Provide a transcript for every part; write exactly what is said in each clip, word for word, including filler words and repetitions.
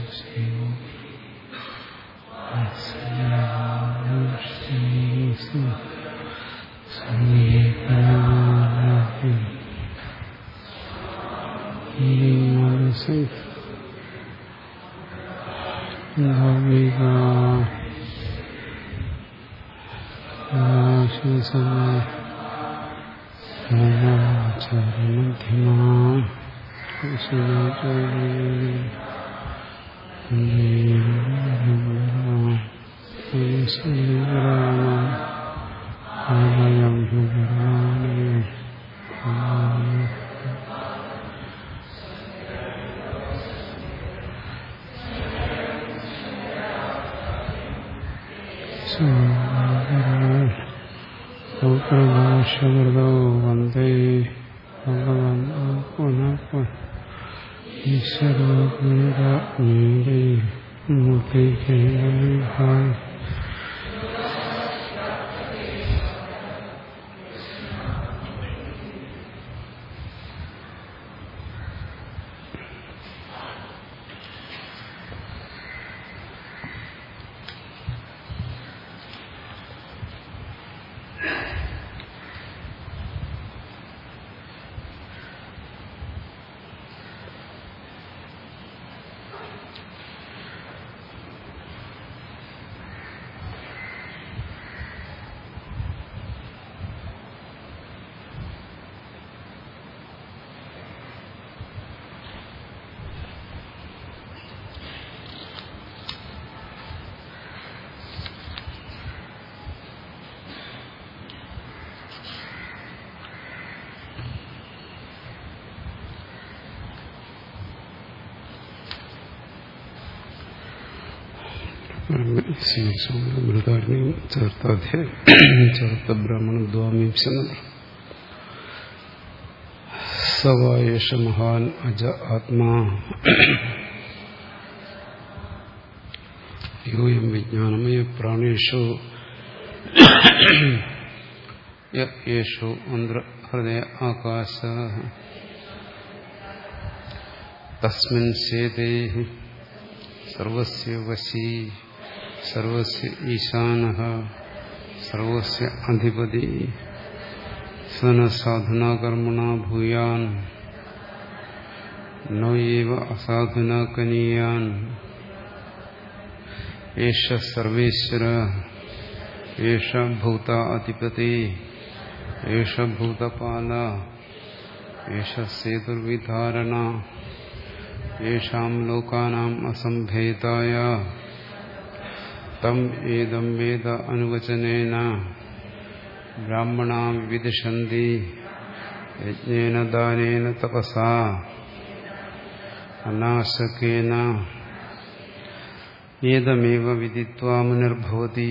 വന്ദേ ഭഗവാൻ പുനഃ ഈശ്വരോ മൂർത്തി മൃതാഗ്നിയും ചേർത്താധ്യായം ചേർത്ത ബ്രാഹ്മണ ദ്വാമീംശ സവായേഷ മഹാൻ അജ ആത്മാ യോയം വിജ്ഞാനമയ പ്രാണേഷു യേഷു ഹൃദയ ആകാശ തസ്മിൻ സേതേ സർവസ്യ വശീ സർവസ്യ ഈശാനഃ സർവസ്യ അധിപതി സന സാധുനാ കർമ്മണാ ഭൂയാൻ നൈവ അസാധുനാ കനീയാൻ ഏഷ സർവേശ്വര ഏഷ ഭൂത അധിപതി ഏഷ ഭൂതപാല ഏഷ സേതുർവിധാരണ യേഷാം ലോകാനാം അസംഭേതായ തം ഏതം വേദ അനുവചനേന ബ്രാഹ്മണാ വിദിഷന്തി യജ്ഞേന ദാനേന തപസാ അനാശകേന ഏതമേവ വിദിത്വാ മുനിർഭവതി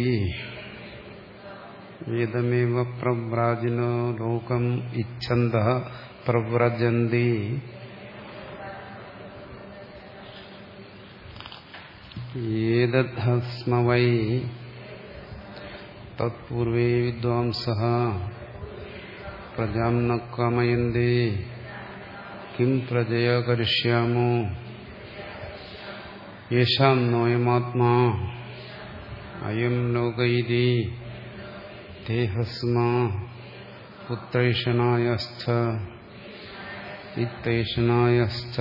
ഏതമേവ പ്രവ്രാജിനോ ലോകം ഇച്ഛന്തഃ പ്രവ്രജന്തി ഏതദ്സ്മ വൈ തത്പൂർവേ വിദ്വാംസഃ പ്രജാം ന കാമയന്തേ കിം പ്രജയാ കരിഷ്യാമോ യേഷാം നോയമാത്മാ അയം ലോക ഇതി ദേഹസ്മാ പുത്രൈഷണായസ്ഥ ഇത്തൈഷണായസ്ഥ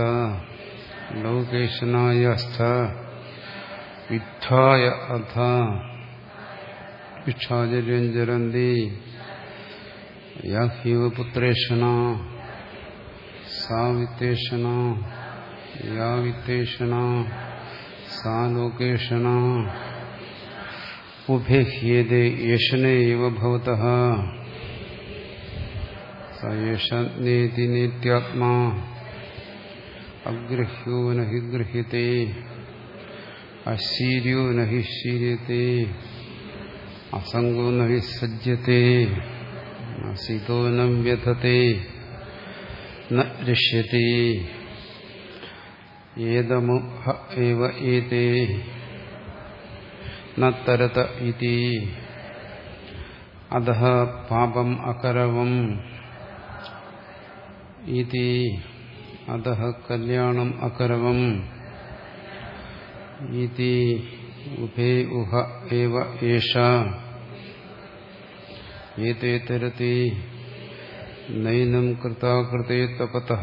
ലോകേഷണായസ്ഥ വിദ്ധായ അഥ ഭിക്ഷാചര്യം ചരന്തി യാഹ്യവ പുത്രേഷണ സാ വിത്തേഷണ യാ വിത്തേഷണ സാ ലോകേഷണ ഉഭേഹ്യേതേ യേഷണേ ഇവ ഭവതഃ സ യേഷനേതി നിത്യാത്മാ അഗ്രഹ്യോ നഹി ഗൃഹ്യത്തെ അശീര്യോ നഹി ശീര്യത്തെ അസംഗോ നഹി സജ്ജത്തെ അസിതോ ന വ്യഥത്തെ ന രിഷ്യത്തെ ഏതമുഹ ഏവ ഏതേ ന തരത ഇതി അധഃ പാപം അകരവം ഇതി അധഃ കല്യാണം അകരവം ഇതി ഉഭേ ഉഹ ഏവ ഏഷ ഏതേ തരതി നൈനം കൃതാകൃതേ തപതഃ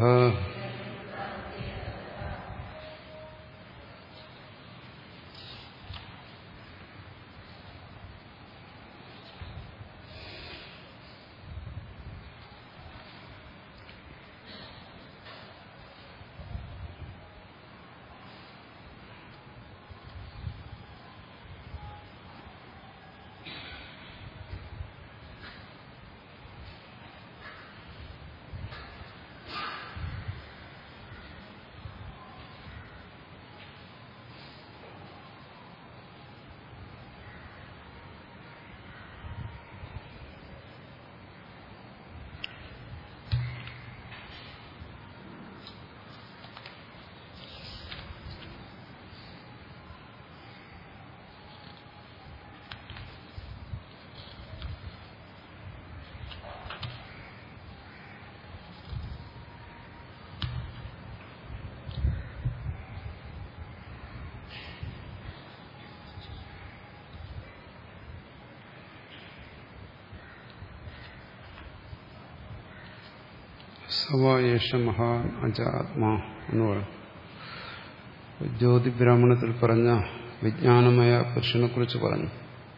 സവായേഷ മഹാൻ അജാത്മാ എന്ന് പറയും. ജ്യോതി ബ്രാഹ്മണത്തിൽ പറഞ്ഞ വിജ്ഞാനമയ പുരുഷനെ കുറിച്ച് പറഞ്ഞു.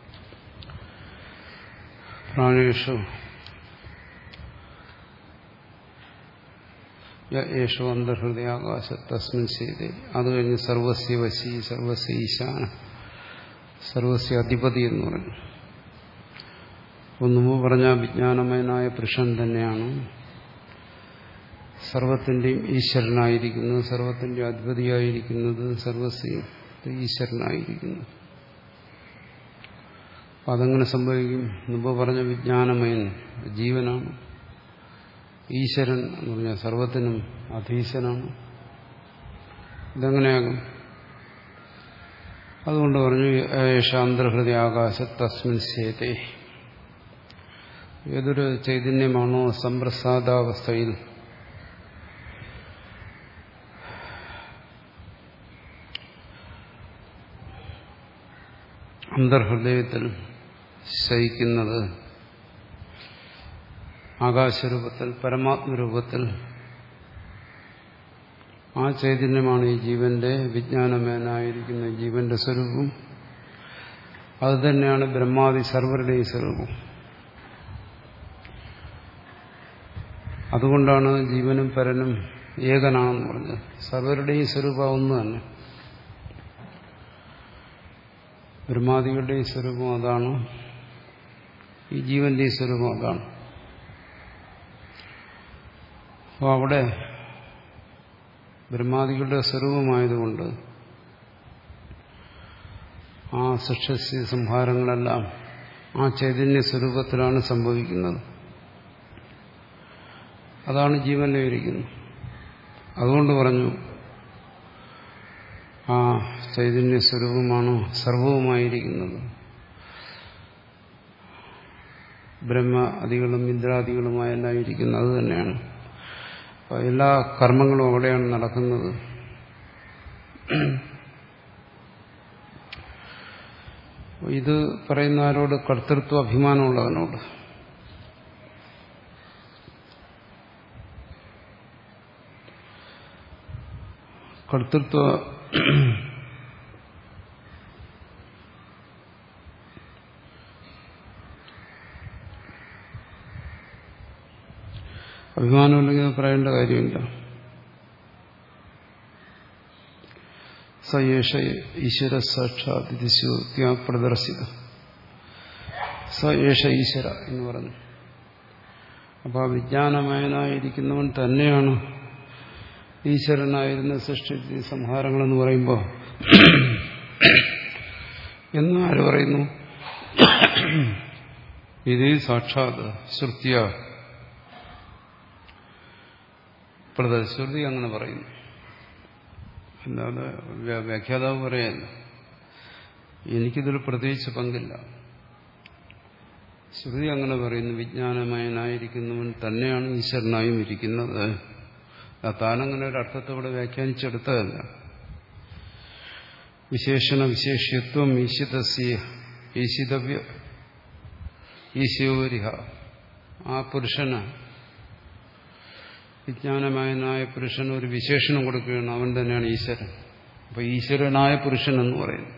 പ്രാണേഷു യേശു അന്തർഹൃദയാകാശ തസ്മിൻ ചെയ്തേ. അത് കഴിഞ്ഞ് സർവസ്യ വശി സർവസ്യ ഈശാന സർവസ്യ അധിപതി എന്ന് പറഞ്ഞു. ഒന്നുമോ പറഞ്ഞ വിജ്ഞാനമയനായ പുരുഷൻ തന്നെയാണ് സർവത്തിന്റെയും ഈശ്വരനായിരിക്കുന്നത്, സർവത്തിന്റെ അധിപതിയായിരിക്കുന്നത്, സർവസ്യ ഈശ്വരനായിരിക്കുന്നു. അപ്പം അതെങ്ങനെ സംഭവിക്കും? മുമ്പ് പറഞ്ഞ വിജ്ഞാനമയൻ ജീവനാണ്, ഈശ്വരൻ എന്ന് പറഞ്ഞാൽ സർവത്തിനും അധീശനാണ്. ഇതെങ്ങനെയാകും? അതുകൊണ്ട് പറഞ്ഞു ഏഷാന്തർഹൃദയ ആകാശ തസ്മിൻ സേതേ. ഏതൊരു ചൈതന്യമാണോ സംപ്രസാദാവസ്ഥയിൽ അന്തർഹൃദയത്തിൽ ശയിക്കുന്നത്, ആകാശരൂപത്തിൽ പരമാത്മരൂപത്തിൽ, ആ ചൈതന്യമാണ് ഈ ജീവന്റെ വിജ്ഞാനമയനായിരിക്കുന്ന ജീവന്റെ സ്വരൂപം. അതുതന്നെയാണ് ബ്രഹ്മാദി സർവരുടെയും സ്വരൂപം. അതുകൊണ്ടാണ് ജീവനും പരനും ഏകനാണെന്ന് പറഞ്ഞത്. സർവരുടെയും സ്വരൂപം ഒന്ന് തന്നെ. ബ്രഹ്മാദികളുടെയും സ്വരൂപം അതാണ്, ഈ ജീവന്റെയും സ്വരൂപം അതാണ്. അപ്പോൾ അവിടെ ബ്രഹ്മാദികളുടെ സ്വരൂപമായതുകൊണ്ട് ആ സൃഷ്ടി സംഹാരങ്ങളെല്ലാം ആ ചൈതന്യ സ്വരൂപത്തിലാണ് സംഭവിക്കുന്നത്. അതാണ് ജീവനിൽ ഇരിക്കുന്നത്. അതുകൊണ്ട് പറഞ്ഞു ആ ചൈതന്യ സ്വരൂപമാണ് സർവവുമായിരിക്കുന്നത്. ബ്രഹ്മാദികളും ഇന്ദ്രാദികളുമായെല്ലാം ഇരിക്കുന്നത് അത് തന്നെയാണ്. എല്ലാ കർമ്മങ്ങളും അവിടെയാണ് നടക്കുന്നത്. ഇത് പറയുന്ന ആരോട്? കർത്തൃത്വ അഭിമാനമുള്ളവനോട്. കർത്തൃത്വ അഭിമാനമില്ലെങ്കിൽ പറയേണ്ട കാര്യമില്ല. സയേഷ ഈശ്വര സാക്ഷാത് ഇതിസ്യോത്യാ പ്രദർശിത. സയേഷ ഈശ്വര എന്ന് പറഞ്ഞു. അപ്പോൾ ആ വിജ്ഞാനമയനായിരിക്കുന്നവൻ തന്നെയാണ് ഈശ്വരനായിരുന്ന സൃഷ്ടി സംഹാരങ്ങളെന്ന് പറയുമ്പോൾ എന്ന് ആര് പറയുന്നു? ഇത് സാക്ഷാത് ശ്രുത്യ പ്രദർശ്രുതി അങ്ങനെ പറയുന്നു. അല്ലാതെ വ്യാഖ്യാതാവ് പറയല്ല. എനിക്കിതിൽ പ്രത്യേകിച്ച് പങ്കില്ല. ശ്രുതി അങ്ങനെ പറയുന്നു. വിജ്ഞാനമയനായിരിക്കുന്നവൻ തന്നെയാണ് ഈശ്വരനായും ഇരിക്കുന്നത്. താനങ്ങനെ ഒരു അർത്ഥത്തോടെ വ്യാഖ്യാനിച്ചെടുത്തതല്ല. വിശേഷണ വിശേഷ്യത്വം ഈശിതസ്യ ഈശിതവ്യ ഈശോരിഹ. ആ പുരുഷന്, വിജ്ഞാനമയനായ പുരുഷന് ഒരു വിശേഷണം കൊടുക്കുകയാണ്. അവൻ തന്നെയാണ് ഈശ്വരൻ. അപ്പൊ ഈശ്വരനായ പുരുഷൻ എന്ന് പറയുന്നു.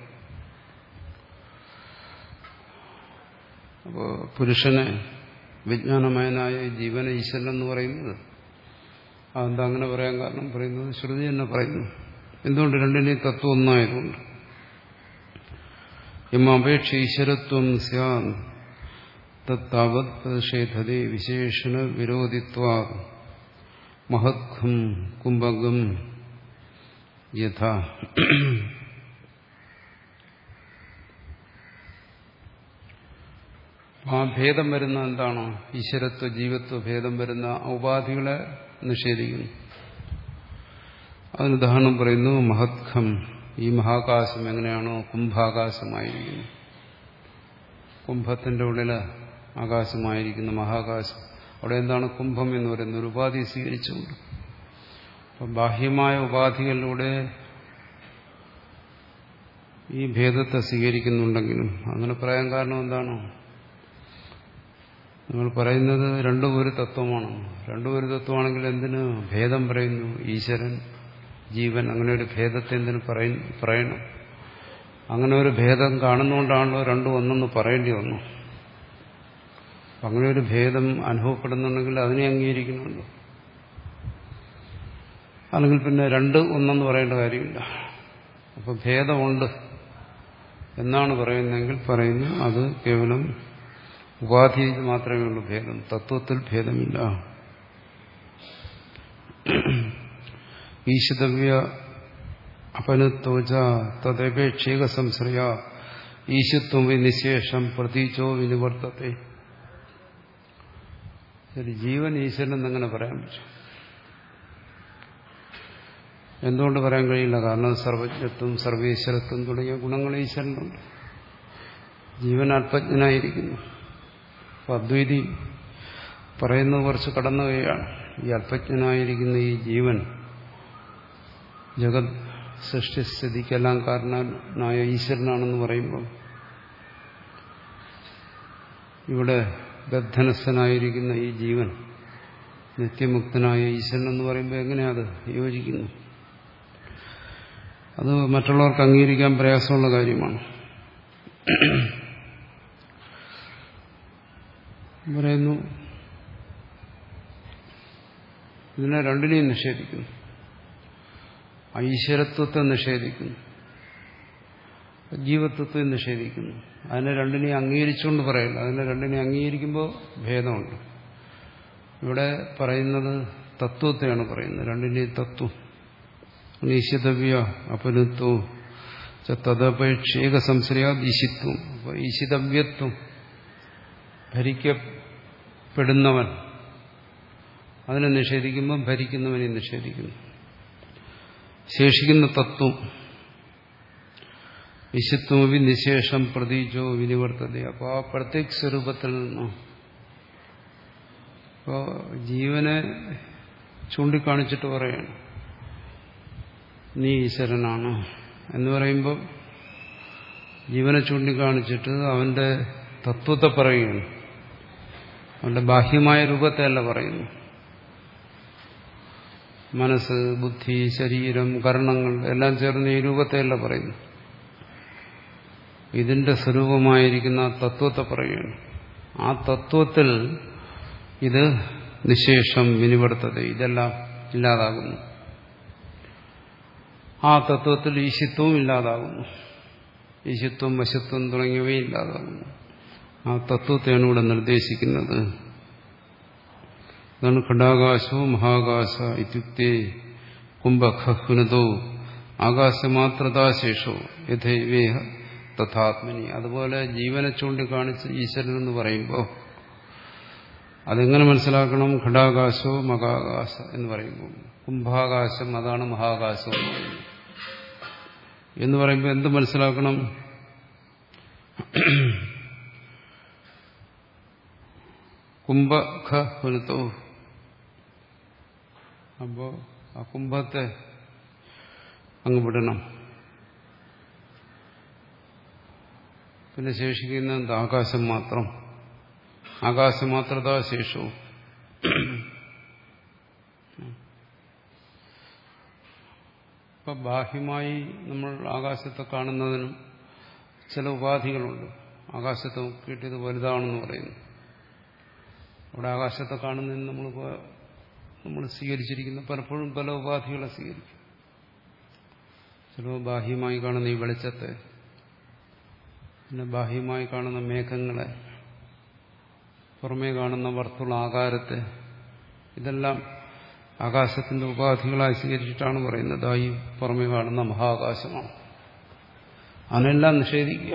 അപ്പോൾ പുരുഷനെ, വിജ്ഞാനമയനായ ജീവനെ ഈശ്വരൻ എന്ന് പറയുന്നത് അതെന്താ അങ്ങനെ പറയാൻ കാരണം? പറയുന്നത് ശ്രുതി തന്നെ പറയുന്നു. എന്തുകൊണ്ട്? രണ്ടിനെയും തത്വം ഒന്നായതുകൊണ്ട്. യമപേക്ഷ ഈശ്വരത്വം സ്യാൻ തത്താവത് പ്രതിഷേധത്തെ വിശേഷണ വിരോധിത്വാ മഹത്ഖം കുംഭകം യഥാ. ആ ഭേദം വരുന്ന എന്താണോ, ഈശ്വരത്വ ജീവത്വ ഭേദം വരുന്ന ഉപാധികളെ നിഷേധിക്കുന്നു. അതിന് ഉദാഹരണം പറയുന്നു. മഹത്ഖം, ഈ മഹാകാശം എങ്ങനെയാണോ കുംഭാകാശമായിരിക്കുന്നു, കുംഭത്തിന്റെ ഉള്ളില് ആകാശമായിരിക്കുന്ന മഹാകാശം, അവിടെ എന്താണ് കുംഭം എന്ന് പറയുന്ന ഒരു ഉപാധി സ്വീകരിച്ചുകൊണ്ട്. അപ്പം ബാഹ്യമായ ഉപാധികളിലൂടെ ഈ ഭേദത്തെ സ്വീകരിക്കുന്നുണ്ടെങ്കിലും അങ്ങനെ പറയാൻ കാരണം എന്താണോ, നിങ്ങൾ പറയുന്നത് രണ്ടും ഒരു തത്വമാണ്. രണ്ടും ഒരു തത്വമാണെങ്കിൽ എന്തിന് ഭേദം പറയുന്നു? ഈശ്വരൻ, ജീവൻ, അങ്ങനെ ഒരു ഭേദത്തെ എന്തിനു പറയണം? അങ്ങനെ ഒരു ഭേദം കാണുന്നുകൊണ്ടാണല്ലോ രണ്ടും ഒന്നെന്ന് പറയേണ്ടി വന്നു. അങ്ങനെ ഒരു ഭേദം അനുഭവപ്പെടുന്നുണ്ടെങ്കിൽ അതിനെ അംഗീകരിക്കണമല്ലോ. അല്ലെങ്കിൽ പിന്നെ രണ്ട് ഒന്നെന്ന് പറയേണ്ട കാര്യമില്ല. അപ്പൊ ഭേദമുണ്ട് എന്നാണ് പറയുന്നതെങ്കിൽ പറയുന്നു അത് കേവലം ഉപാധിയിൽ മാത്രമേ ഉള്ളൂ ഭേദം, തത്വത്തിൽ ഭേദമില്ല. ഈശിതവ്യ അപനത്തോച തദപേക്ഷേക സംശ്രയ ഈശത്വം നിശേഷം പ്രതീചോ വിനിവർത്തത്തെ. ശരി, ജീവൻ ഈശ്വരൻ എന്നങ്ങനെ പറയാൻ പറ്റും. എന്തുകൊണ്ട് പറയാൻ കഴിയില്ല? കാരണം സർവജ്ഞത്വം, സർവേശ്വരത്വം തുടങ്ങിയ ഗുണങ്ങൾ ഈശ്വരനുണ്ട്. ജീവൻ അല്പജ്ഞനായിരിക്കുന്നു. അപ്പൊ അദ്വൈതി പറയുന്നത് കുറച്ച് കടന്നുകയാണ്. ഈ അല്പജ്ഞനായിരിക്കുന്ന ഈ ജീവൻ ജഗത് സൃഷ്ടിസ്ഥിതിക്കെല്ലാം കാരണനായ ഈശ്വരനാണെന്ന് പറയുമ്പോൾ ഇവിടെ ബദ്ധനസ്ഥനായിരിക്കുന്ന ഈ ജീവൻ നിത്യമുക്തനായ ഈശ്വരൻ എന്ന് പറയുമ്പോൾ എങ്ങനെയാ അത് യോജിക്കുന്നു? അത് മറ്റുള്ളവർക്ക് അംഗീകരിക്കാൻ പ്രയാസമുള്ള കാര്യമാണ്. പറയുന്നു ഇതിനെ രണ്ടിനെയും നിഷേധിക്കുന്നു. ഈശ്വരത്വത്തെ നിഷേധിക്കുന്നു, ജീവത്വത്തെ നിഷേധിക്കുന്നു. അതിനെ രണ്ടിനെയും അംഗീകരിച്ചുകൊണ്ട് പറയില്ല. അതിനെ രണ്ടിനെയും അംഗീകരിക്കുമ്പോൾ ഭേദമുണ്ട്. ഇവിടെ പറയുന്നത് തത്വത്തെയാണ് പറയുന്നത്, രണ്ടിന്റെയും തത്വം. ഈശിതവ്യ അപനത്വം തദപേക്ഷേക സംശ്രയാത് ഈശിത്വം. അപ്പൊ ഈശിതവ്യത്വം, ഭരിക്കപ്പെടുന്നവൻ, അതിനെ നിഷേധിക്കുമ്പോൾ ഭരിക്കുന്നവനെ നിഷേധിക്കുന്നു. ശേഷിക്കുന്ന തത്വം ഈശത്വമി നിശേഷം പ്രതീചോ വിനിവർത്തത. അപ്പോൾ ആ പ്രത്യേക സ്വരൂപത്തിൽ നിന്നോ, അപ്പോൾ ജീവനെ ചൂണ്ടിക്കാണിച്ചിട്ട് പറയണം നീ ഈശ്വരനാണ് എന്ന് പറയുമ്പോൾ ജീവനെ ചൂണ്ടിക്കാണിച്ചിട്ട് അവന്റെ തത്വത്തെ പറയുകയാണ്. അവന്റെ ബാഹ്യമായ രൂപത്തെ അല്ല പറയുന്നു. മനസ്സ്, ബുദ്ധി, ശരീരം, കർണങ്ങൾ എല്ലാം ചേർന്ന് ഈ രൂപത്തെയല്ല പറയുന്നു. ഇതിന്റെ സ്വരൂപമായിരിക്കുന്ന ആ തത്വത്തെ പറയുകയാണ്. ആ തത്വത്തിൽ ഇത് നിശേഷം വിനിവർത്തത, ഇതെല്ലാം ഇല്ലാതാകുന്നു. ആ തത്വത്തിൽ ഈശിത്വവും ഇല്ലാതാകുന്നു. ഈശിത്വം, വശത്വം തുടങ്ങിയവയും ഇല്ലാതാകുന്നു. ആ തത്വത്തെയാണ് ഇവിടെ നിർദ്ദേശിക്കുന്നത്. അതാണ് ഖണ്ഡാകാശോ മഹാകാശ ഇത്യുക്തേ കുംഭഖഹ്നതോ ആകാശമാത്രതാശേഷോ യഥൈവേഹ തഥാത്മനി. അതുപോലെ ജീവനെ ചൂണ്ടിക്കാണിച്ച് ഈശ്വരൻ എന്ന് പറയുമ്പോൾ അതെങ്ങനെ മനസ്സിലാക്കണം? ഖണ്ഡാകാശോ മഹാകാശ എന്ന് പറയുമ്പോൾ കുംഭാകാശം അതാണ് മഹാകാശം എന്ന് പറയുമ്പോൾ എന്ത് മനസ്സിലാക്കണം? കുംഭഖഹ്നതോ. അപ്പോ ആ കുംഭത്തെ അങ്ങ് വിടണം. പിന്നെ ശേഷിക്കുന്നത് ആകാശം മാത്രം. ആകാശം മാത്രതാ ശേഷവും. ഇപ്പൊ ബാഹ്യമായി നമ്മൾ ആകാശത്തെ കാണുന്നതിനും ചില ഉപാധികളുണ്ട്. ആകാശത്തെ നോക്കിയിട്ട് ഇത് വലുതാണെന്ന് പറയുന്നു. അവിടെ ആകാശത്തെ കാണുന്നതിന് നമ്മൾ നമ്മൾ സ്വീകരിച്ചിരിക്കുന്ന പലപ്പോഴും പല ഉപാധികളെ സ്വീകരിക്കും. ചിലപ്പോൾ ബാഹ്യമായി കാണുന്ന ഈ വെളിച്ചത്തെ, പിന്നെ ബാഹ്യമായി കാണുന്ന മേഘങ്ങളെ, പുറമേ കാണുന്ന വർത്തുള്ള ആകാരത്തെ, ഇതെല്ലാം ആകാശത്തിന്റെ ഉപാധികളായി സ്വീകരിച്ചിട്ടാണ് പറയുന്നത് ഈ പുറമേ കാണുന്ന മഹാകാശമാണ്. അതിനെല്ലാം നിഷേധിക്കുക.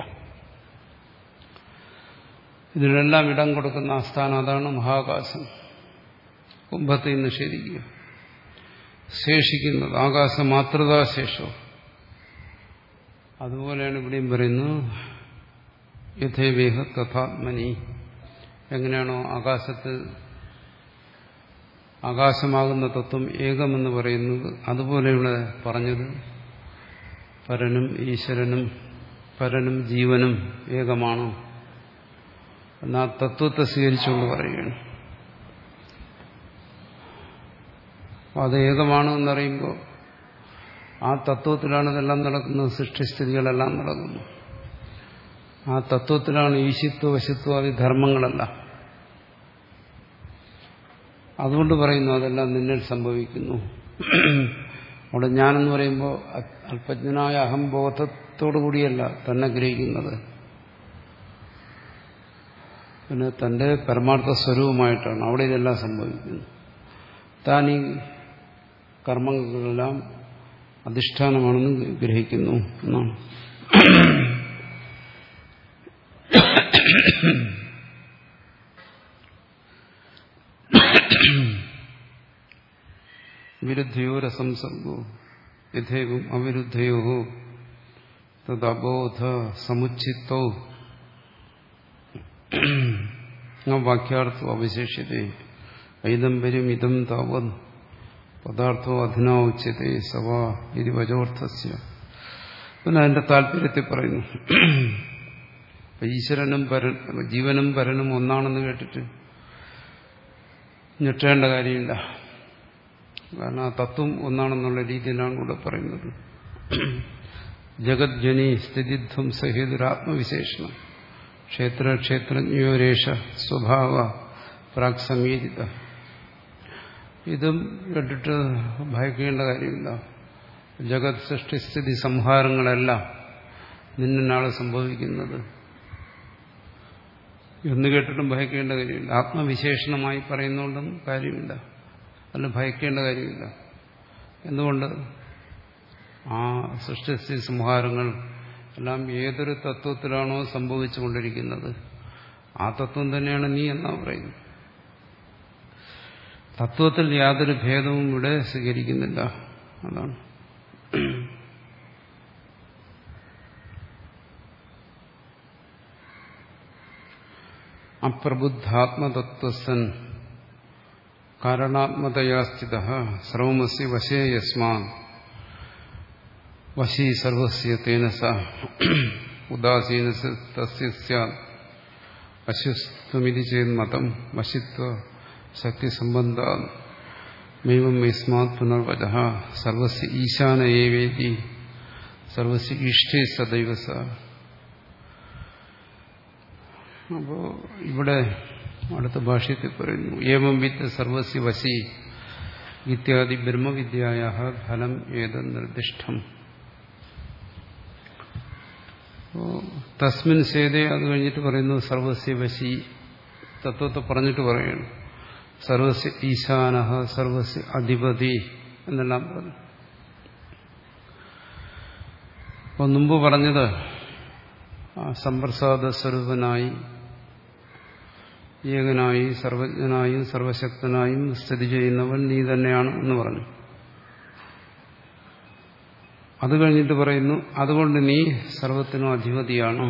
ഇതിനെല്ലാം ഇടം കൊടുക്കുന്ന ആസ്ഥാനം അതാണ് മഹാകാശം. കുംഭത്തെ നിഷേധിക്കുക. ശേഷിക്കുന്നത് ആകാശം മാത്രതാശേഷവും. അതുപോലെയാണ് ഇവിടെയും പറയുന്നത് യഥേവേഹ തഥാത്മനി. എങ്ങനെയാണോ ആകാശത്തിൽ ആകാശമാകുന്ന തത്വം ഏകമെന്ന് പറയുന്നത്, അതുപോലെ ഇവിടെ പറഞ്ഞത് പരനും ഈശ്വരനും പരനും ജീവനും ഏകമാണ് എന്ന ആ തത്വത്തെ സ്വീകരിച്ചുകൊണ്ട് പറയുകയാണ്. അത് ഏകമാണ് എന്നറിയുമ്പോൾ ആ തത്വത്തിലാണ് ഇതെല്ലാം നടക്കുന്നത്. സൃഷ്ടിസ്ഥിതികളെല്ലാം നടക്കുന്നു. ആ തത്വത്തിലാണ് ഈശിത്വ വശത്വാദി ധർമ്മങ്ങളെല്ലാം. അതുകൊണ്ട് പറയുന്നു അതെല്ലാം നിന്നിൽ സംഭവിക്കുന്നു. അവിടെ ഞാനെന്ന് പറയുമ്പോൾ അല്പജ്ഞനായ അഹംബോധത്തോടു കൂടിയല്ല തന്നെ ഗ്രഹിക്കുന്നത്, പിന്നെ തന്റെ പരമാർത്ഥ സ്വരൂപമായിട്ടാണ് അവിടെ ഇതെല്ലാം സംഭവിക്കുന്നത്. താൻ ഈ കർമ്മങ്ങളെല്ലാം അധിഷ്ഠാനമാണെന്ന് ഗ്രഹിക്കുന്നു എന്നാണ്. വിരുദ്ധയോരസംസർഗോ യഥേവും അവിരുദ്ധയോ തദബോധ സമുച്ചിത്തോ വാക്യാർത്ഥോ അവശേഷ്യത്തെ ഐദംബര്യം ഇതം താവത് പദാർത്ഥോ അധുനാ ഉച്യത്തെ സവാ ഇത് വചോർത്ഥസ്യ. പിന്നെ അതിന്റെ താല്പര്യത്തിൽ പറയുന്നു, ഈശ്വരനും പരൻ ജീവനും പരനും ഒന്നാണെന്ന് കേട്ടിട്ട് ഞെട്ടേണ്ട കാര്യമില്ല. കാരണം ആ തത്വം ഒന്നാണെന്നുള്ള രീതിയിലാണ് ഇവിടെ പറയുന്നത്. ജഗജ്ജനി സ്ഥിതിധ്വംസഹേതുരാത്മവിശേഷണം ക്ഷേത്ര ക്ഷേത്രജ്ഞയോരേഷ സ്വഭാവ പ്രാക് സമീരിത. ഇതും കേട്ടിട്ട് ഭയക്കേണ്ട കാര്യമില്ല. ജഗത് സൃഷ്ടിസ്ഥിതി സംഹാരങ്ങളെല്ലാം നിന്നാണ് സംഭവിക്കുന്നത് എന്ന് കേട്ടിട്ടും ഭയക്കേണ്ട കാര്യമില്ല. ആത്മവിശേഷണമായി പറയുന്നതുകൊണ്ടും കാര്യമില്ല, അല്ല ഭയക്കേണ്ട കാര്യമില്ല. എന്തുകൊണ്ട്? ആ സൃഷ്ടിസ്ഥിതി സംഹാരങ്ങൾ എല്ലാം ഏതൊരു തത്വത്തിലാണോ സംഭവിച്ചുകൊണ്ടിരിക്കുന്നത് ആ തത്വം തന്നെയാണ് നീ എന്നാ പറയുന്നത്. തത്വത്തിൽ യാതൊരു ഭേദവും ഇവിടെ സ്വീകരിക്കുന്നില്ല. അതാണ് അപ്രബുദ്ധാത്മതത്വസൻ കാരണാത്മതയാ സ്ഥിത സർവമസ്യ വശേ യസ്മാ വശീ സർവസ്യ തേന സ ഉദാസീന തസ്യ സ്യാത് അശുസ്ത്വമിതി ചേന്മതം വശിത്വ ശക്തിസംബന്ധ മൈവം യസ്മാത് പുനർവചഃ സർവസ്യ ഈശാന ഏവേതി സർവസ്യ ഇഷ്ടേ സദൈവ സ. അപ്പോ ഇവിടെ അടുത്ത ഭാഷ്യത്തിൽ പറയുന്നു ഏവം വിത്ത് സർവസ്യ വശി ഇത്യാദി ബ്രഹ്മവിദ്യായ ഫലം ഏത് നിർദ്ദിഷ്ടം. തസ്മിൻ സേതേ അത് കഴിഞ്ഞിട്ട് പറയുന്നു സർവസ്യ വശി തത്വത്തെ പറഞ്ഞിട്ട് പറയുന്നു സർവസ്യ ഈശാന സർവസ്യ അധിപതി എന്നെല്ലാം പറഞ്ഞു. അപ്പോൾ മുമ്പ് പറഞ്ഞത് സമ്പ്രസാദ സ്വരൂപനായി ഏകനായി സർവജ്ഞനായും സർവശക്തനായും സ്ഥിതി ചെയ്യുന്നവൻ നീ തന്നെയാണ് എന്ന് പറഞ്ഞു. അത് കഴിഞ്ഞിട്ട് പറയുന്നു അതുകൊണ്ട് നീ സർവത്തിനും അധിപതിയാണ്,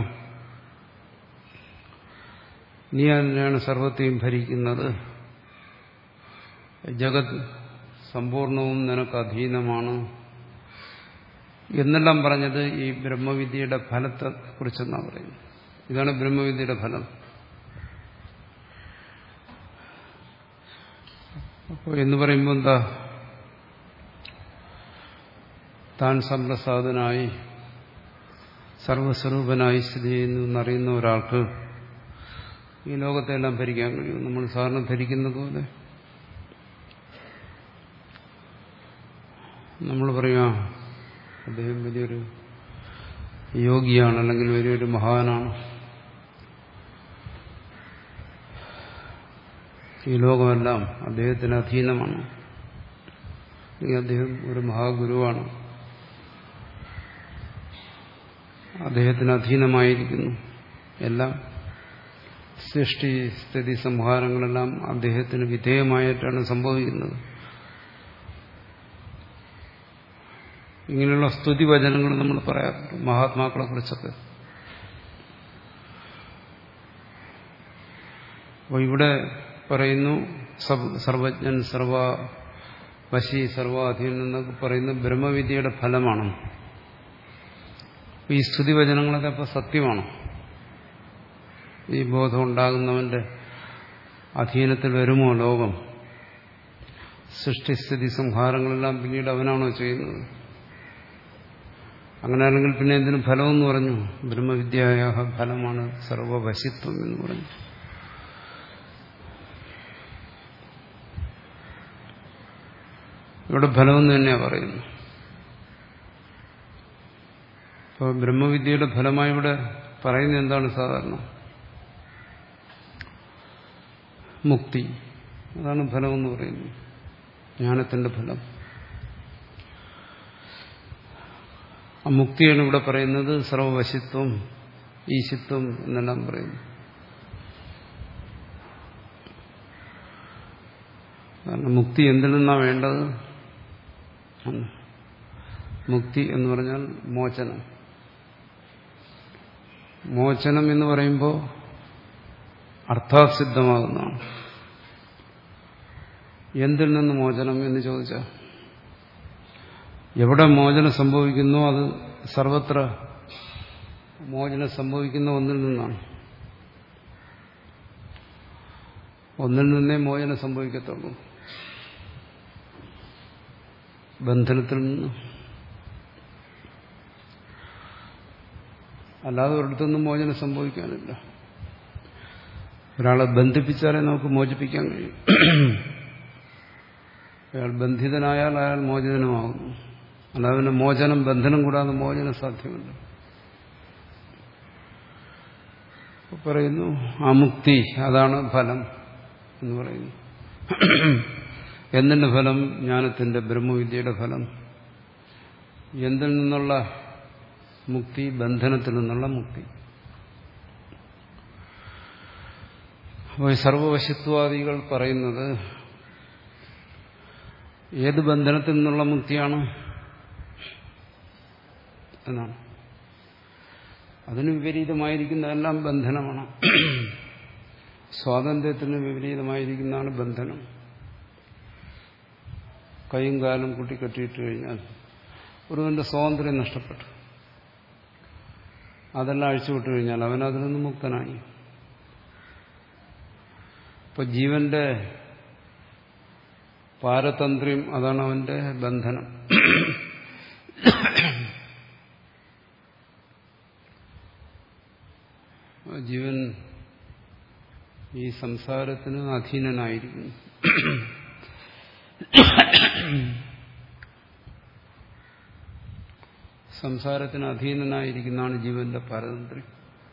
നീ തന്നെയാണ് സർവത്തെയും ഭരിക്കുന്നത്, ജഗത് സമ്പൂർണവും നിനക്ക് അധീനമാണ് എന്നെല്ലാം പറഞ്ഞത് ഈ ബ്രഹ്മവിദ്യയുടെ ഫലത്തെ കുറിച്ചെന്നാണ് പറയുന്നത്. ഇതാണ് ബ്രഹ്മവിദ്യയുടെ ഫലം. അപ്പോൾ എന്ന് പറയുമ്പോൾ എന്താ, താൻ സംപ്രസാദനായി സർവസ്വരൂപനായി സ്ഥിതി ചെയ്യുന്നു എന്നറിയുന്ന ഒരാൾക്ക് ഈ ലോകത്തെല്ലാം ഭരിക്കാൻ കഴിയും. നമ്മൾ സാധാരണ ധരിക്കുന്നത് പോലെ നമ്മൾ പറയാ അദ്ദേഹം വലിയൊരു യോഗിയാണ്, അല്ലെങ്കിൽ വലിയൊരു മഹാനാണ്, ഈ ലോകമെല്ലാം അദ്ദേഹത്തിന് അധീനമാണ്, അല്ലെങ്കിൽ അദ്ദേഹം ഒരു മഹാഗുരുവാണ്, അദ്ദേഹത്തിന് അധീനമായിരിക്കുന്നു, എല്ലാം സൃഷ്ടി സ്ഥിതി സംഹാരങ്ങളെല്ലാം അദ്ദേഹത്തിന് വിധേയമായിട്ടാണ് സംഭവിക്കുന്നത്. ഇങ്ങനെയുള്ള സ്തുതിവചനങ്ങൾ നമ്മൾ പറയാറുണ്ട് മഹാത്മാക്കളെ കുറിച്ചൊക്കെ. അപ്പോൾ ഇവിടെ പറയുന്നു സർവജ്ഞൻ, സർവവശി, സർവാധീനൻ എന്നൊക്കെ പറയുന്ന ബ്രഹ്മവിദ്യയുടെ ഫലമാണ്. ഈ സ്തുതിവചനങ്ങളൊക്കെ അപ്പോൾ സത്യമാണ്. ഈ ബോധം ഉണ്ടാകുന്നവന്റെ അധീനത്തിൽ വരുമോ ലോകം? സൃഷ്ടിസ്ഥിതി സംഹാരങ്ങളെല്ലാം പിന്നീട് അവനാണോ ചെയ്യുന്നത്? അങ്ങനെയാണെങ്കിൽ പിന്നെ എന്തിനു ഫലമെന്ന് പറഞ്ഞു? ബ്രഹ്മവിദ്യയായ ഫലമാണ് സർവവശിത്വം എന്ന് പറഞ്ഞു. ഇവിടെ ഫലമെന്ന് തന്നെയാ പറയുന്നു. അപ്പോൾ ബ്രഹ്മവിദ്യയുടെ ഫലമായി ഇവിടെ പറയുന്നത് എന്താണ്? സാധാരണ മുക്തി, അതാണ് ഫലമെന്ന് പറയുന്നത്, ജ്ഞാനത്തിന്റെ ഫലം. ആ മുക്തിയാണ് ഇവിടെ പറയുന്നത്. സർവവശിത്വം, ഈശിത്വം എന്നെല്ലാം പറയുന്നു. കാരണം മുക്തി എന്തിൽ നിന്നാണ് വേണ്ടത്? മുക്തി എന്ന് പറഞ്ഞാൽ മോചനം. മോചനം എന്ന് പറയുമ്പോൾ അർത്ഥാസിദ്ധമാകുന്നതാണ്. എന്തിൽ നിന്ന് മോചനം എന്ന് ചോദിച്ചാൽ, എവിടെ മോചനം സംഭവിക്കുന്നോ അത് സർവത്ര മോചനം സംഭവിക്കുന്ന ഒന്നിൽ നിന്നാണ്. ഒന്നിൽ നിന്നേ മോചനം സംഭവിക്കത്തുള്ളൂ, ബന്ധനത്തിൽ നിന്ന്. അല്ലാതെ ഒരിടത്തൊന്നും മോചനം സംഭവിക്കാനില്ല. ഒരാളെ ബന്ധിപ്പിച്ചാലേ നമുക്ക് മോചിപ്പിക്കാൻ കഴിയും. അയാൾ ബന്ധിതനായാൽ അയാൾ മോചനമാകുന്നു. അല്ലാതെ പിന്നെ മോചനം, ബന്ധനം കൂടാതെ മോചനം സാധ്യമല്ല. പറയുന്നു ആ മുക്തി, അതാണ് ഫലം എന്ന് പറയുന്നു. എന്തിന്റെ ഫലം? ജ്ഞാനത്തിന്റെ, ബ്രഹ്മവിദ്യയുടെ ഫലം. എന്തിൽ നിന്നുള്ള മുക്തി? ബന്ധനത്തിൽ നിന്നുള്ള മുക്തി. അപ്പോൾ സർവവശത്വാദികൾ പറയുന്നത് ഏത് ബന്ധനത്തിൽ നിന്നുള്ള മുക്തിയാണ് എന്നാണ്. അതിന് വിപരീതമായിരിക്കുന്നതെല്ലാം ബന്ധനമാണ്. സ്വാതന്ത്ര്യത്തിന് വിപരീതമായിരിക്കുന്നതാണ് ബന്ധനം. കൈയും കാലും കൂട്ടിക്കെട്ടിയിട്ട് കഴിഞ്ഞാൽ ഒരുവന്റെ സ്വാതന്ത്ര്യം നഷ്ടപ്പെട്ടു. അതെല്ലാം അഴിച്ചുവിട്ടു കഴിഞ്ഞാൽ അവൻ അതിൽ നിന്ന് മുക്തനായി. ഇപ്പൊ ജീവന്റെ പാരതന്ത്ര്യം, അതാണ് അവന്റെ ബന്ധനം. ജീവൻ ഈ സംസാരത്തിന് അധീനനായിരിക്കുന്നു. സംസാരത്തിന് അധീനനായിരിക്കുന്നതാണ് ജീവന്റെ പാരതന്ത്ര്യം.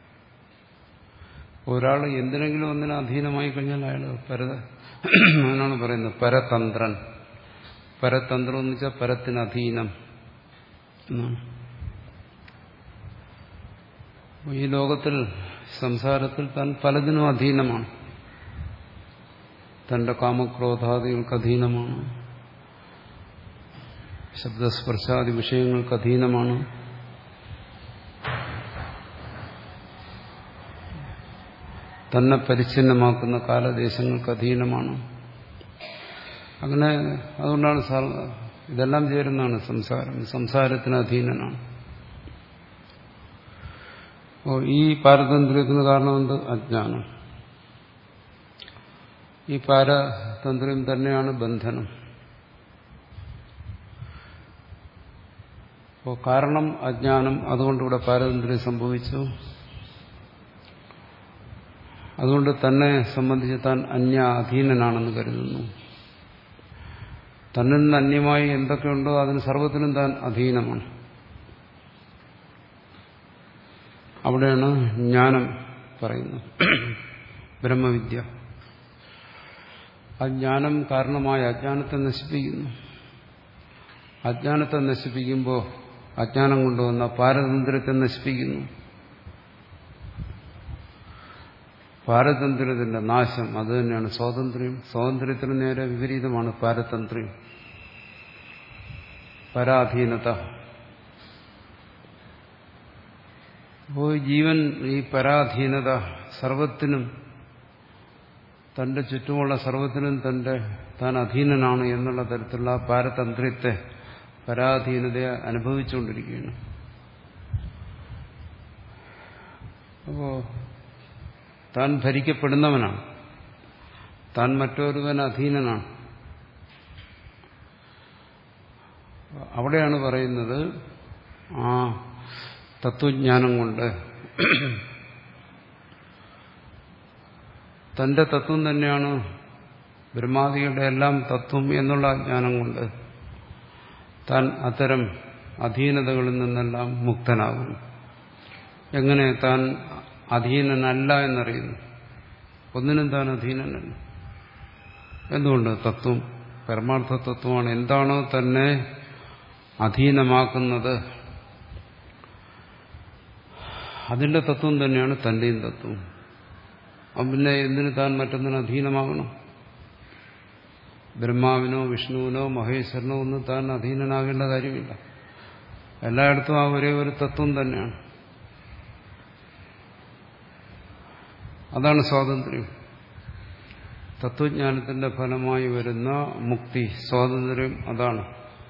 ഒരാൾ എന്തിനെങ്കിലും ഒന്നിന് അധീനമായി കഴിഞ്ഞാൽ അയാൾ പര അതിനാണ് പറയുന്നത് പരതന്ത്രൻ. പരതന്ത്രം എന്ന് വെച്ചാൽ പരത്തിന് അധീനം എന്നാണ്. ഈ ലോകത്തിൽ സംസാരത്തിൽ താൻ പലതിനും അധീനമാണ്. തന്റെ കാമക്രോധാദികൾക്ക് അധീനമാണ്, ശബ്ദസ്പർശാദി വിഷയങ്ങൾക്ക് അധീനമാണ്, തന്നെ പരിച്ഛിന്നമാക്കുന്ന കാലദേശങ്ങൾക്ക് അധീനമാണ്. അങ്ങനെ അതുകൊണ്ടാണ് ഇതെല്ലാം ചേരുന്നതാണ് സംസാരം. സംസാരത്തിന് അധീനനാണ്. അപ്പോൾ ഈ പാരതന്ത്ര്യത്തിന് കാരണം എന്ത്? അജ്ഞാനം. ഈ പാരതന്ത്ര്യം തന്നെയാണ് ബന്ധനം. അപ്പോൾ കാരണം അജ്ഞാനം, അതുകൊണ്ടിവിടെ പാരതന്ത്ര്യം സംഭവിച്ചു. അതുകൊണ്ട് തന്നെ സംബന്ധിച്ച് താൻ അന്യ അധീനനാണെന്ന് കരുതുന്നു. തന്നിൽ നിന്ന് അന്യമായി എന്തൊക്കെയുണ്ടോ അതിന് സർവ്വത്തിനും താൻ അധീനമാണ്. അവിടെയാണ് ജ്ഞാനം പറയുന്നത്, ബ്രഹ്മവിദ്യ. ആ ജ്ഞാനം കാരണമായ അജ്ഞാനത്തെ നശിപ്പിക്കുന്നു. അജ്ഞാനത്തെ നശിപ്പിക്കുമ്പോൾ അജ്ഞാനം കൊണ്ടുവന്ന പാരതന്ത്ര്യത്തെ നശിപ്പിക്കുന്നു. പാരതന്ത്ര്യത്തിന്റെ നാശം അത് തന്നെയാണ് സ്വാതന്ത്ര്യം. സ്വാതന്ത്ര്യത്തിന് നേരെ വിപരീതമാണ് പാരതന്ത്ര്യം, പരാധീനത. അപ്പോൾ ജീവൻ ഈ പരാധീനത, സർവത്തിനും തന്റെ ചുറ്റുമുള്ള സർവത്തിനും തന്റെ താൻ അധീനനാണ് എന്നുള്ള തരത്തിലുള്ള പാരതന്ത്ര്യത്തെ, പരാധീനതയെ അനുഭവിച്ചുകൊണ്ടിരിക്കുകയാണ്. അപ്പോ താൻ ഭരിക്കപ്പെടുന്നവനാണ്, താൻ മറ്റൊരുവൻ അധീനനാണ്. അവിടെയാണ് പറയുന്നത് ആ തത്വജ്ഞാനം കൊണ്ട് തന്റെ തത്വം തന്നെയാണ് ബ്രഹ്മാദികളുടെ എല്ലാം തത്വം എന്നുള്ള ജ്ഞാനം കൊണ്ട് താൻ അത്തരം അധീനതകളിൽ നിന്നെല്ലാം മുക്തനാകുന്നു. എങ്ങനെ താൻ അധീനനല്ല എന്നറിയുന്നു? ഒന്നിനും താൻ അധീനനല്ല. എന്തുകൊണ്ട്? തത്വം പരമാർത്ഥ തത്വമാണ്. എന്താണോ തന്നെ അധീനമാക്കുന്നത് അതിന്റെ തത്വം തന്നെയാണ് തന്റെയും തത്വം. പിന്നെ എന്തിന് താൻ മറ്റൊന്നിന് അധീനമാകണം? ബ്രഹ്മാവിനോ വിഷ്ണുവിനോ മഹേശ്വരനോ ഒന്നും താൻ അധീനനാകേണ്ട കാര്യമില്ല. എല്ലായിടത്തും ആ ഒരേ ഒരു തത്വം തന്നെയാണ്. അതാണ് സ്വാതന്ത്ര്യം. തത്വജ്ഞാനത്തിന്റെ ഫലമായി വരുന്ന മുക്തി, സ്വാതന്ത്ര്യം അതാണ്.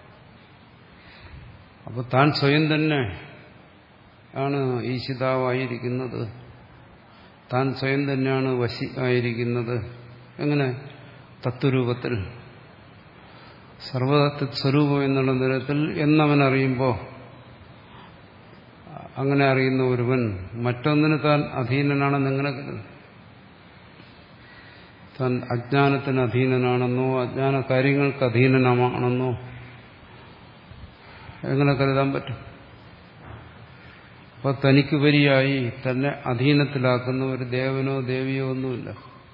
അപ്പോൾ താൻ സ്വയം തന്നെ ആണ് ഈശിതാവായിരിക്കുന്നത്, താൻ സ്വയം തന്നെയാണ് വശി ആയിരിക്കുന്നത്. എങ്ങനെ? തത്വരൂപത്തിൽ, സർവതത്വ സ്വരൂപം എന്നുള്ള നിലത്തിൽ എന്നവനറിയുമ്പോൾ, അങ്ങനെ അറിയുന്ന ഒരുവൻ മറ്റൊന്നിന് താൻ അധീനനാണെന്ന് എങ്ങനെ കരുതും? താൻ അജ്ഞാനത്തിന് അധീനനാണെന്നോ അജ്ഞാന കാര്യങ്ങൾക്ക് അധീനനാണെന്നോ എങ്ങനെ കരുതാൻ പറ്റും? അപ്പൊ തനിക്കുപരിയായി തന്നെ അധീനത്തിലാക്കുന്ന ഒരു ദേവനോ ദേവിയോ ഒന്നുമില്ല.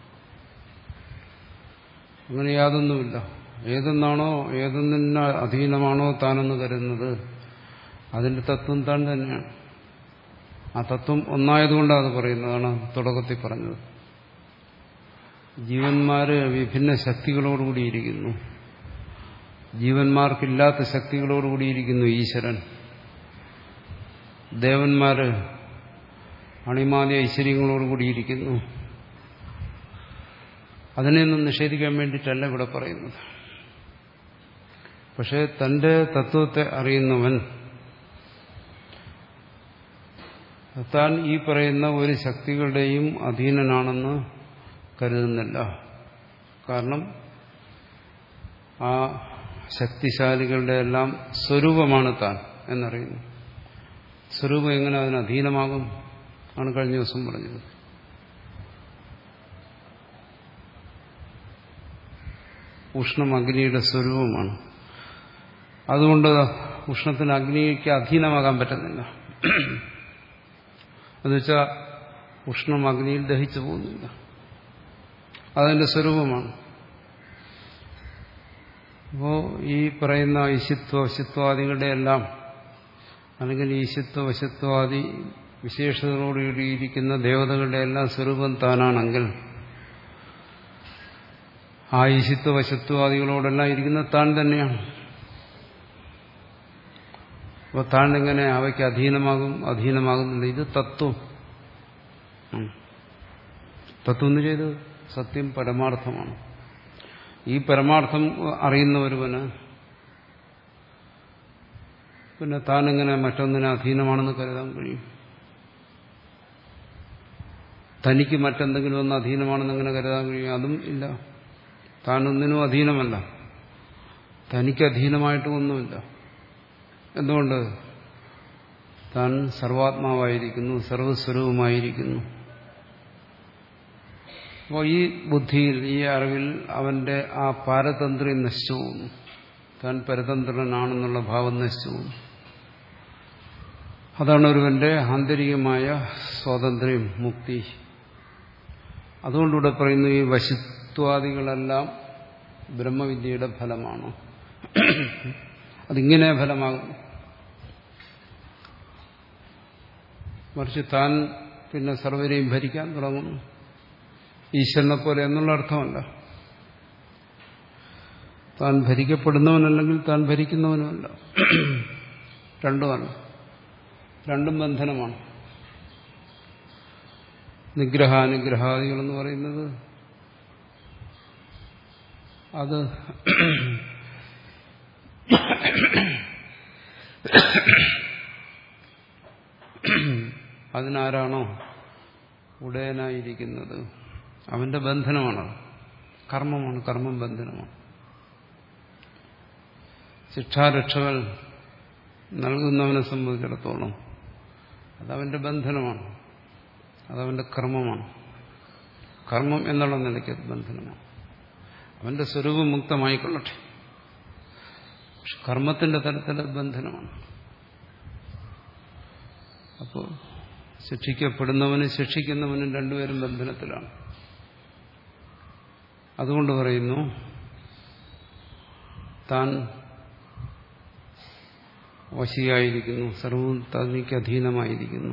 അങ്ങനെ യാതൊന്നുമില്ല. ഏതെന്നാണോ ഏതൊന്നിന് അധീനമാണോ താനെന്ന് കരുതുന്നത് അതിന്റെ തത്വം താൻ തന്നെയാണ്. ആ തത്വം ഒന്നായതുകൊണ്ടാണ് അത് പറയുന്നതാണ് തുടക്കത്തിൽ പറഞ്ഞത്. ജീവന്മാര് വിഭിന്ന ശക്തികളോടുകൂടിയിരിക്കുന്നു. ജീവന്മാർക്കില്ലാത്ത ശക്തികളോടുകൂടിയിരിക്കുന്നു ഈശ്വരൻ. ദേവന്മാര് അണിമാതി ഐശ്വര്യങ്ങളോടുകൂടിയിരിക്കുന്നു. അതിനെയൊന്നും നിഷേധിക്കാൻ വേണ്ടിയിട്ടല്ല ഇവിടെ പറയുന്നത്. പക്ഷെ തന്റെ തത്വത്തെ അറിയുന്നവൻ താൻ ഈ പറയുന്ന ഒരു ശക്തികളുടെയും അധീനനാണെന്ന് കരുതുന്നില്ല. കാരണം ആ ശക്തിശാലികളുടെ എല്ലാം സ്വരൂപമാണ് താൻ എന്നറിയുന്നു. സ്വരൂപം എങ്ങനെ അതിന് അധീനമാകും ആണ് കഴിഞ്ഞ ദിവസം പറഞ്ഞത്. ഉഷ്ണം അഗ്നിയുടെ സ്വരൂപമാണ്. അതുകൊണ്ട് ഉഷ്ണത്തിന് അഗ്നിക്ക് അധീനമാകാൻ പറ്റുന്നില്ല. എന്നുവെച്ചാൽ ഉഷ്ണം അഗ്നിയിൽ ദഹിച്ചു പോകുന്നില്ല. അതിന്റെ സ്വരൂപമാണ്. അപ്പോ ഈ പറയുന്ന ഈശിത്വ വശിത്വാദികളുടെ എല്ലാം, അല്ലെങ്കിൽ ഈശിത്വ വശിത്വാദി വിശേഷതകളോടുകൂടിയിരിക്കുന്ന ദേവതകളുടെ എല്ലാം സ്വരൂപം താനാണെങ്കിൽ ആ ഈശിത്വ വശത്വാദികളോടെല്ലാം ഇരിക്കുന്ന താൻ തന്നെയാണ്. അപ്പോൾ താൻ എങ്ങനെ അവയ്ക്ക് അധീനമാകും? അധീനമാകുന്നില്ല. ഇത് തത്വം. തത്വം എന്ന് ചെയ്ത് സത്യം പരമാർത്ഥമാണ്. ഈ പരമാർത്ഥം അറിയുന്ന ഒരുവന് പിന്നെ താനെങ്ങനെ മറ്റൊന്നിനെ അധീനമാണെന്ന് കരുതാൻ കഴിയും? തനിക്ക് മറ്റെന്തെങ്കിലും ഒന്ന് അധീനമാണെന്ന് എങ്ങനെ കരുതാൻ കഴിയും? അതും ഇല്ല. താനൊന്നിനും അധീനമല്ല. തനിക്ക് അധീനമായിട്ടും ഒന്നുമില്ല. എന്തുകൊണ്ട്? താൻ സർവാത്മാവായിരിക്കുന്നു, സർവസ്വരൂപമായിരിക്കുന്നു. അപ്പോൾ ഈ ബുദ്ധിയിൽ, ഈ അറിവിൽ അവന്റെ ആ പാരതന്ത്ര്യം നശിച്ചു പോകുന്നു. താൻ പരതന്ത്രനാണെന്നുള്ള ഭാവം നശിച്ചു പോകുന്നു. അതാണ് ഒരുവന്റെ ആന്തരികമായ സ്വാതന്ത്ര്യം, മുക്തി. അതുകൊണ്ടിവിടെ പറയുന്നു ഈ വശിത്വാദികളെല്ലാം ബ്രഹ്മവിദ്യയുടെ ഫലമാണ്. അതിങ്ങനെ ഫലമാകും. മറിച്ച് താൻ പിന്നെ സർവരെയും ഭരിക്കാൻ തുടങ്ങുന്നു, ഈശ്വരനെ പോലെ എന്നുള്ള അർത്ഥമല്ല. താൻ ഭരിക്കപ്പെടുന്നവനല്ലെങ്കിൽ താൻ ഭരിക്കുന്നവനുമല്ല. രണ്ടുമാണ്. രണ്ടും ബന്ധനമാണ്. നിഗ്രഹാനുഗ്രഹാദികളെന്ന് പറയുന്നത് അത് അതിനാരാണോ ഉടയനായിരിക്കുന്നത് അവന്റെ ബന്ധനമാണ്. കർമ്മമാണ്. കർമ്മം ബന്ധനമാണ്. ശിക്ഷാരക്ഷകൾ നൽകുന്നവനെ സംബന്ധിച്ചിടത്തോളം അതവന്റെ ബന്ധനമാണ്, അതവന്റെ കർമ്മമാണ്. കർമ്മം എന്നുള്ള നിലയ്ക്ക് അത് ബന്ധനമാണ്. അവന്റെ സ്വരൂപം മുക്തമായിക്കൊള്ളട്ടെ. പക്ഷെ കർമ്മത്തിന്റെ തലത്തിൽ ബന്ധനമാണ്. അപ്പോൾ ശിക്ഷിക്കപ്പെടുന്നവനും ശിക്ഷിക്കുന്നവനും രണ്ടുപേരും ബന്ധനത്തിലാണ്. അതുകൊണ്ട് പറയുന്നു താൻ വശിയായിരിക്കുന്നു, സർവവും തനിക്ക് അധീനമായിരിക്കുന്നു.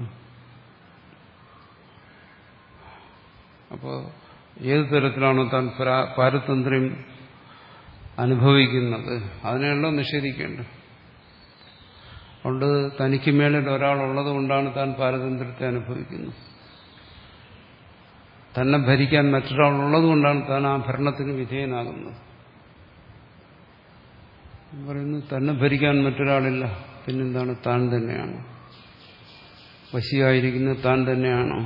അപ്പോൾ ഏത് തരത്തിലാണോ താൻ പാരതന്ത്ര്യം അനുഭവിക്കുന്നത് അതിനെയല്ലോ നിഷേധിക്കേണ്ടത്. അതുകൊണ്ട് തനിക്ക് മേളിൽ ഒരാളുള്ളത് കൊണ്ടാണ് താൻ പാരതന്ത്ര്യത്തെ അനുഭവിക്കുന്നത്. തന്നെ ഭരിക്കാൻ മറ്റൊരാളുള്ളത് കൊണ്ടാണ് താൻ ആ ഭരണത്തിന് വിധേയനാകുന്നത്. പറയുന്നു തന്നെ ഭരിക്കാൻ മറ്റൊരാളില്ല, പിന്നെന്താണ്? താൻ തന്നെയാണ് വശിയായിരിക്കുന്നത്. താൻ തന്നെയാണോ?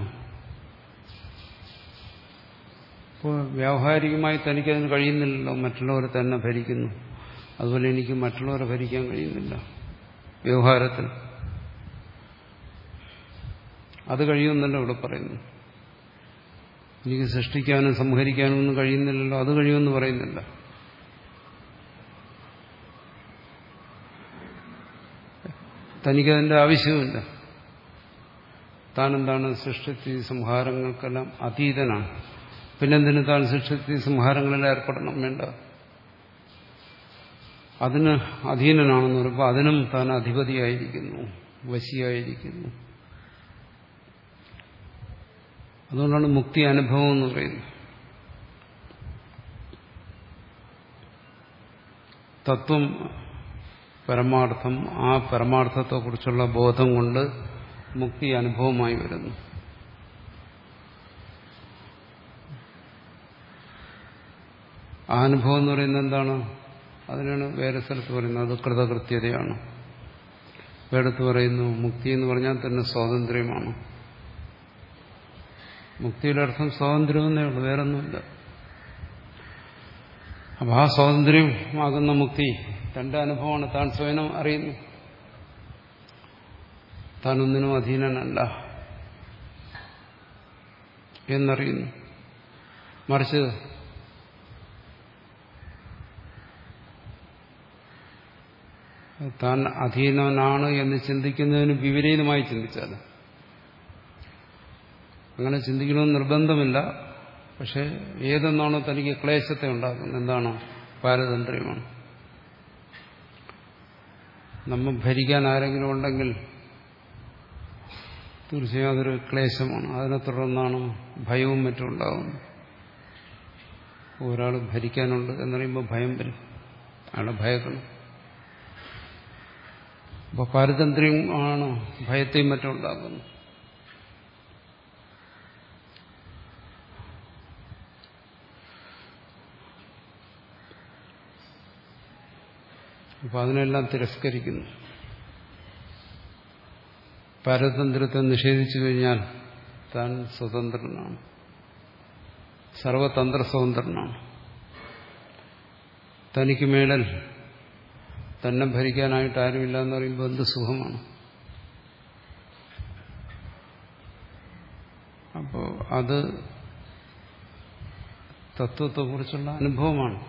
ഇപ്പോൾ വ്യാവഹാരികമായി തനിക്കതിന് കഴിയുന്നില്ലല്ലോ. മറ്റുള്ളവരെ തന്നെ ഭരിക്കുന്നു. അതുപോലെ എനിക്ക് മറ്റുള്ളവരെ ഭരിക്കാൻ കഴിയുന്നില്ല വ്യവഹാരത്തിൽ. അത് കഴിയുമെന്നല്ലോ ഇവിടെ പറയുന്നു. എനിക്ക് സൃഷ്ടിക്കാനും സംഹരിക്കാനും ഒന്നും കഴിയുന്നില്ലല്ലോ, അത് കഴിയുമെന്ന് പറയുന്നില്ല. തനിക്കതിൻ്റെ ആവശ്യവുമില്ല. താനെന്താണ്? സൃഷ്ടി സംഹാരങ്ങൾക്കെല്ലാം അതീതനാണ്. പിന്നെന്തിന് താൻ സൃഷ്ടി സംഹാരങ്ങളിൽ ഏർപ്പെടണം? വേണ്ട. അതിന് അധീനനാണെന്ന് പറയുമ്പോൾ അതിനും താൻ അധിപതിയായിരിക്കുന്നു, വശിയായിരിക്കുന്നു. അതുകൊണ്ടാണ് മുക്തി അനുഭവം എന്ന് പറയുന്നത്. തത്വം പരമാർത്ഥം, ആ പരമാർത്ഥത്തെക്കുറിച്ചുള്ള ബോധം കൊണ്ട് മുക്തി അനുഭവമായി വരുന്നു. ആ അനുഭവം എന്ന് പറയുന്നത് എന്താണ്? അതിനാണ് വേറെ സ്ഥലത്ത് പറയുന്നത് അത് കൃതകൃത്യതയാണ്. വേറെടുത്ത് പറയുന്നു മുക്തി എന്ന് പറഞ്ഞാൽ തന്നെ സ്വാതന്ത്ര്യമാണ്. മുക്തിയുടെ അർത്ഥം സ്വാതന്ത്ര്യമെന്നേ ഉള്ളൂ, വേറൊന്നുമില്ല. അപ്പം ആ സ്വാതന്ത്ര്യമാകുന്ന മുക്തി തന്റെ അനുഭവമാണ്. താൻ സ്വയം അറിയുന്നു താനൊന്നിനും അധീനനല്ല എന്നറിയുന്നു. മറിച്ച് താൻ അധീനനാണ് എന്ന് ചിന്തിക്കുന്നതിന് വിപരീതമായി ചിന്തിച്ചാൽ, അങ്ങനെ ചിന്തിക്കണമെന്ന് നിർബന്ധമില്ല. പക്ഷെ ഏതെന്നാണോ തനിക്ക് ക്ലേശത്തെ ഉണ്ടാക്കുന്നത്, എന്താണ്? പാരതന്ത്ര്യമാണ്. നമ്മൾ ഭരിക്കാൻ ആരെങ്കിലും ഉണ്ടെങ്കിൽ തീർച്ചയായും അതൊരു ക്ലേശമാണ്. അതിനെ തുടർന്നാണ് ഭയവും മറ്റും ഉണ്ടാകുന്നത്. ഒരാൾ ഭരിക്കാനുണ്ട് എന്നറിയുമ്പോൾ ഭയം വരും, അയാളെ ഭയക്കണം. അപ്പോൾ പാരതന്ത്ര്യം ആണ് ഭയത്തെയും മറ്റും ഉണ്ടാക്കുന്നത്. അപ്പോൾ അതിനെല്ലാം തിരസ്കരിക്കുന്നു. പാരതന്ത്ര്യത്തെ നിഷേധിച്ചു കഴിഞ്ഞാൽ താൻ സ്വതന്ത്രനാണ്, സർവതന്ത്ര സ്വതന്ത്രനാണ്. തനിക്ക് മേടൽ തന്നെ ഭരിക്കാനായിട്ട് ആരുമില്ല എന്ന് പറയുമ്പോൾ എന്ത് സുഖമാണ്. അപ്പോൾ അത് തത്വത്തെക്കുറിച്ചുള്ള അനുഭവമാണ്.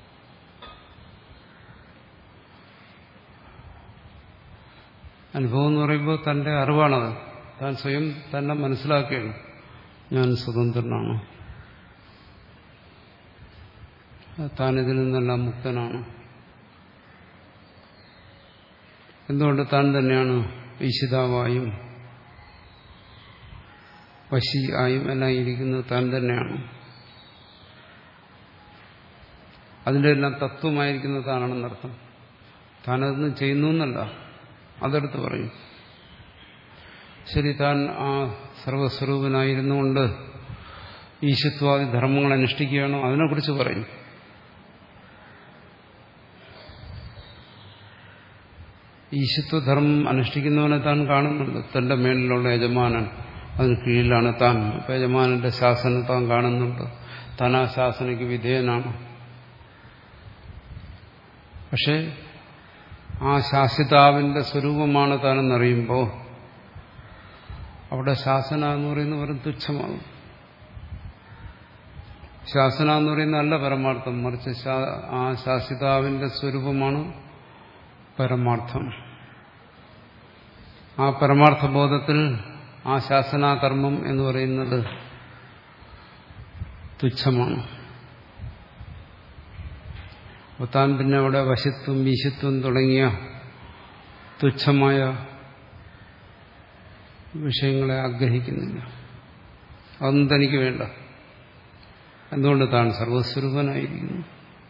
അനുഭവം എന്ന് പറയുമ്പോൾ തന്റെ അറിവാണത്. താൻ സ്വയം തന്നെ മനസ്സിലാക്കുകയാണ്, ഞാൻ സ്വതന്ത്രനാണ്, താൻ ഇതിൽ നിന്നെല്ലാം മുക്തനാണ്. എന്തുകൊണ്ട്? താൻ തന്നെയാണ് ഈശിതാവായും വശി ആയും എല്ലാം ഇരിക്കുന്നത് താൻ തന്നെയാണ്. അതിൻ്റെ എല്ലാം തത്വമായിരിക്കുന്നത് താനാണെന്നർത്ഥം. താനതൊന്നും ചെയ്യുന്നു എന്നല്ല, അതെടുത്ത് പറയും. ശരി, താൻ ആ സർവസ്വരൂപനായിരുന്നുകൊണ്ട് ഈശത്വാദി ധർമ്മങ്ങൾ അനുഷ്ഠിക്കുകയാണോ, അതിനെക്കുറിച്ച് പറയും. ഈശത്വധർമ്മം അനുഷ്ഠിക്കുന്നവനെ താൻ കാണുന്നുണ്ട്. തന്റെ മേലിലുള്ള യജമാനൻ, അതിന് കീഴിലാണ് താൻ. അപ്പം യജമാനന്റെ ശാസന താൻ കാണുന്നുണ്ട്. താൻ ആ ശാസനയ്ക്ക് വിധേയനാണ്. പക്ഷെ ആ ശാസിതാവിന്റെ സ്വരൂപമാണ് താനെന്നറിയുമ്പോൾ അവിടെ ശാസന എന്ന് പറയുന്ന വെറും തുച്ഛമാകും. ശാസന എന്ന് പറയുന്ന അല്ല പരമാർത്ഥം, മറിച്ച് ആ ശാസിതാവിന്റെ സ്വരൂപമാണ് പരമാർത്ഥം. ആ പരമാർത്ഥ ബോധത്തിൽ ആ ശാസനാകർമ്മം എന്ന് പറയുന്നത് തുച്ഛമാണ്. അപ്പോൾ താൻ പിന്നെ അവിടെ വശത്വം വീശത്വം തുടങ്ങിയ തുച്ഛമായ വിഷയങ്ങളെ ആഗ്രഹിക്കുന്നില്ല. അതൊന്നും തനിക്ക് വേണ്ട. എന്തുകൊണ്ട്? താൻ സർവസ്വരൂപനായിരിക്കുന്നു.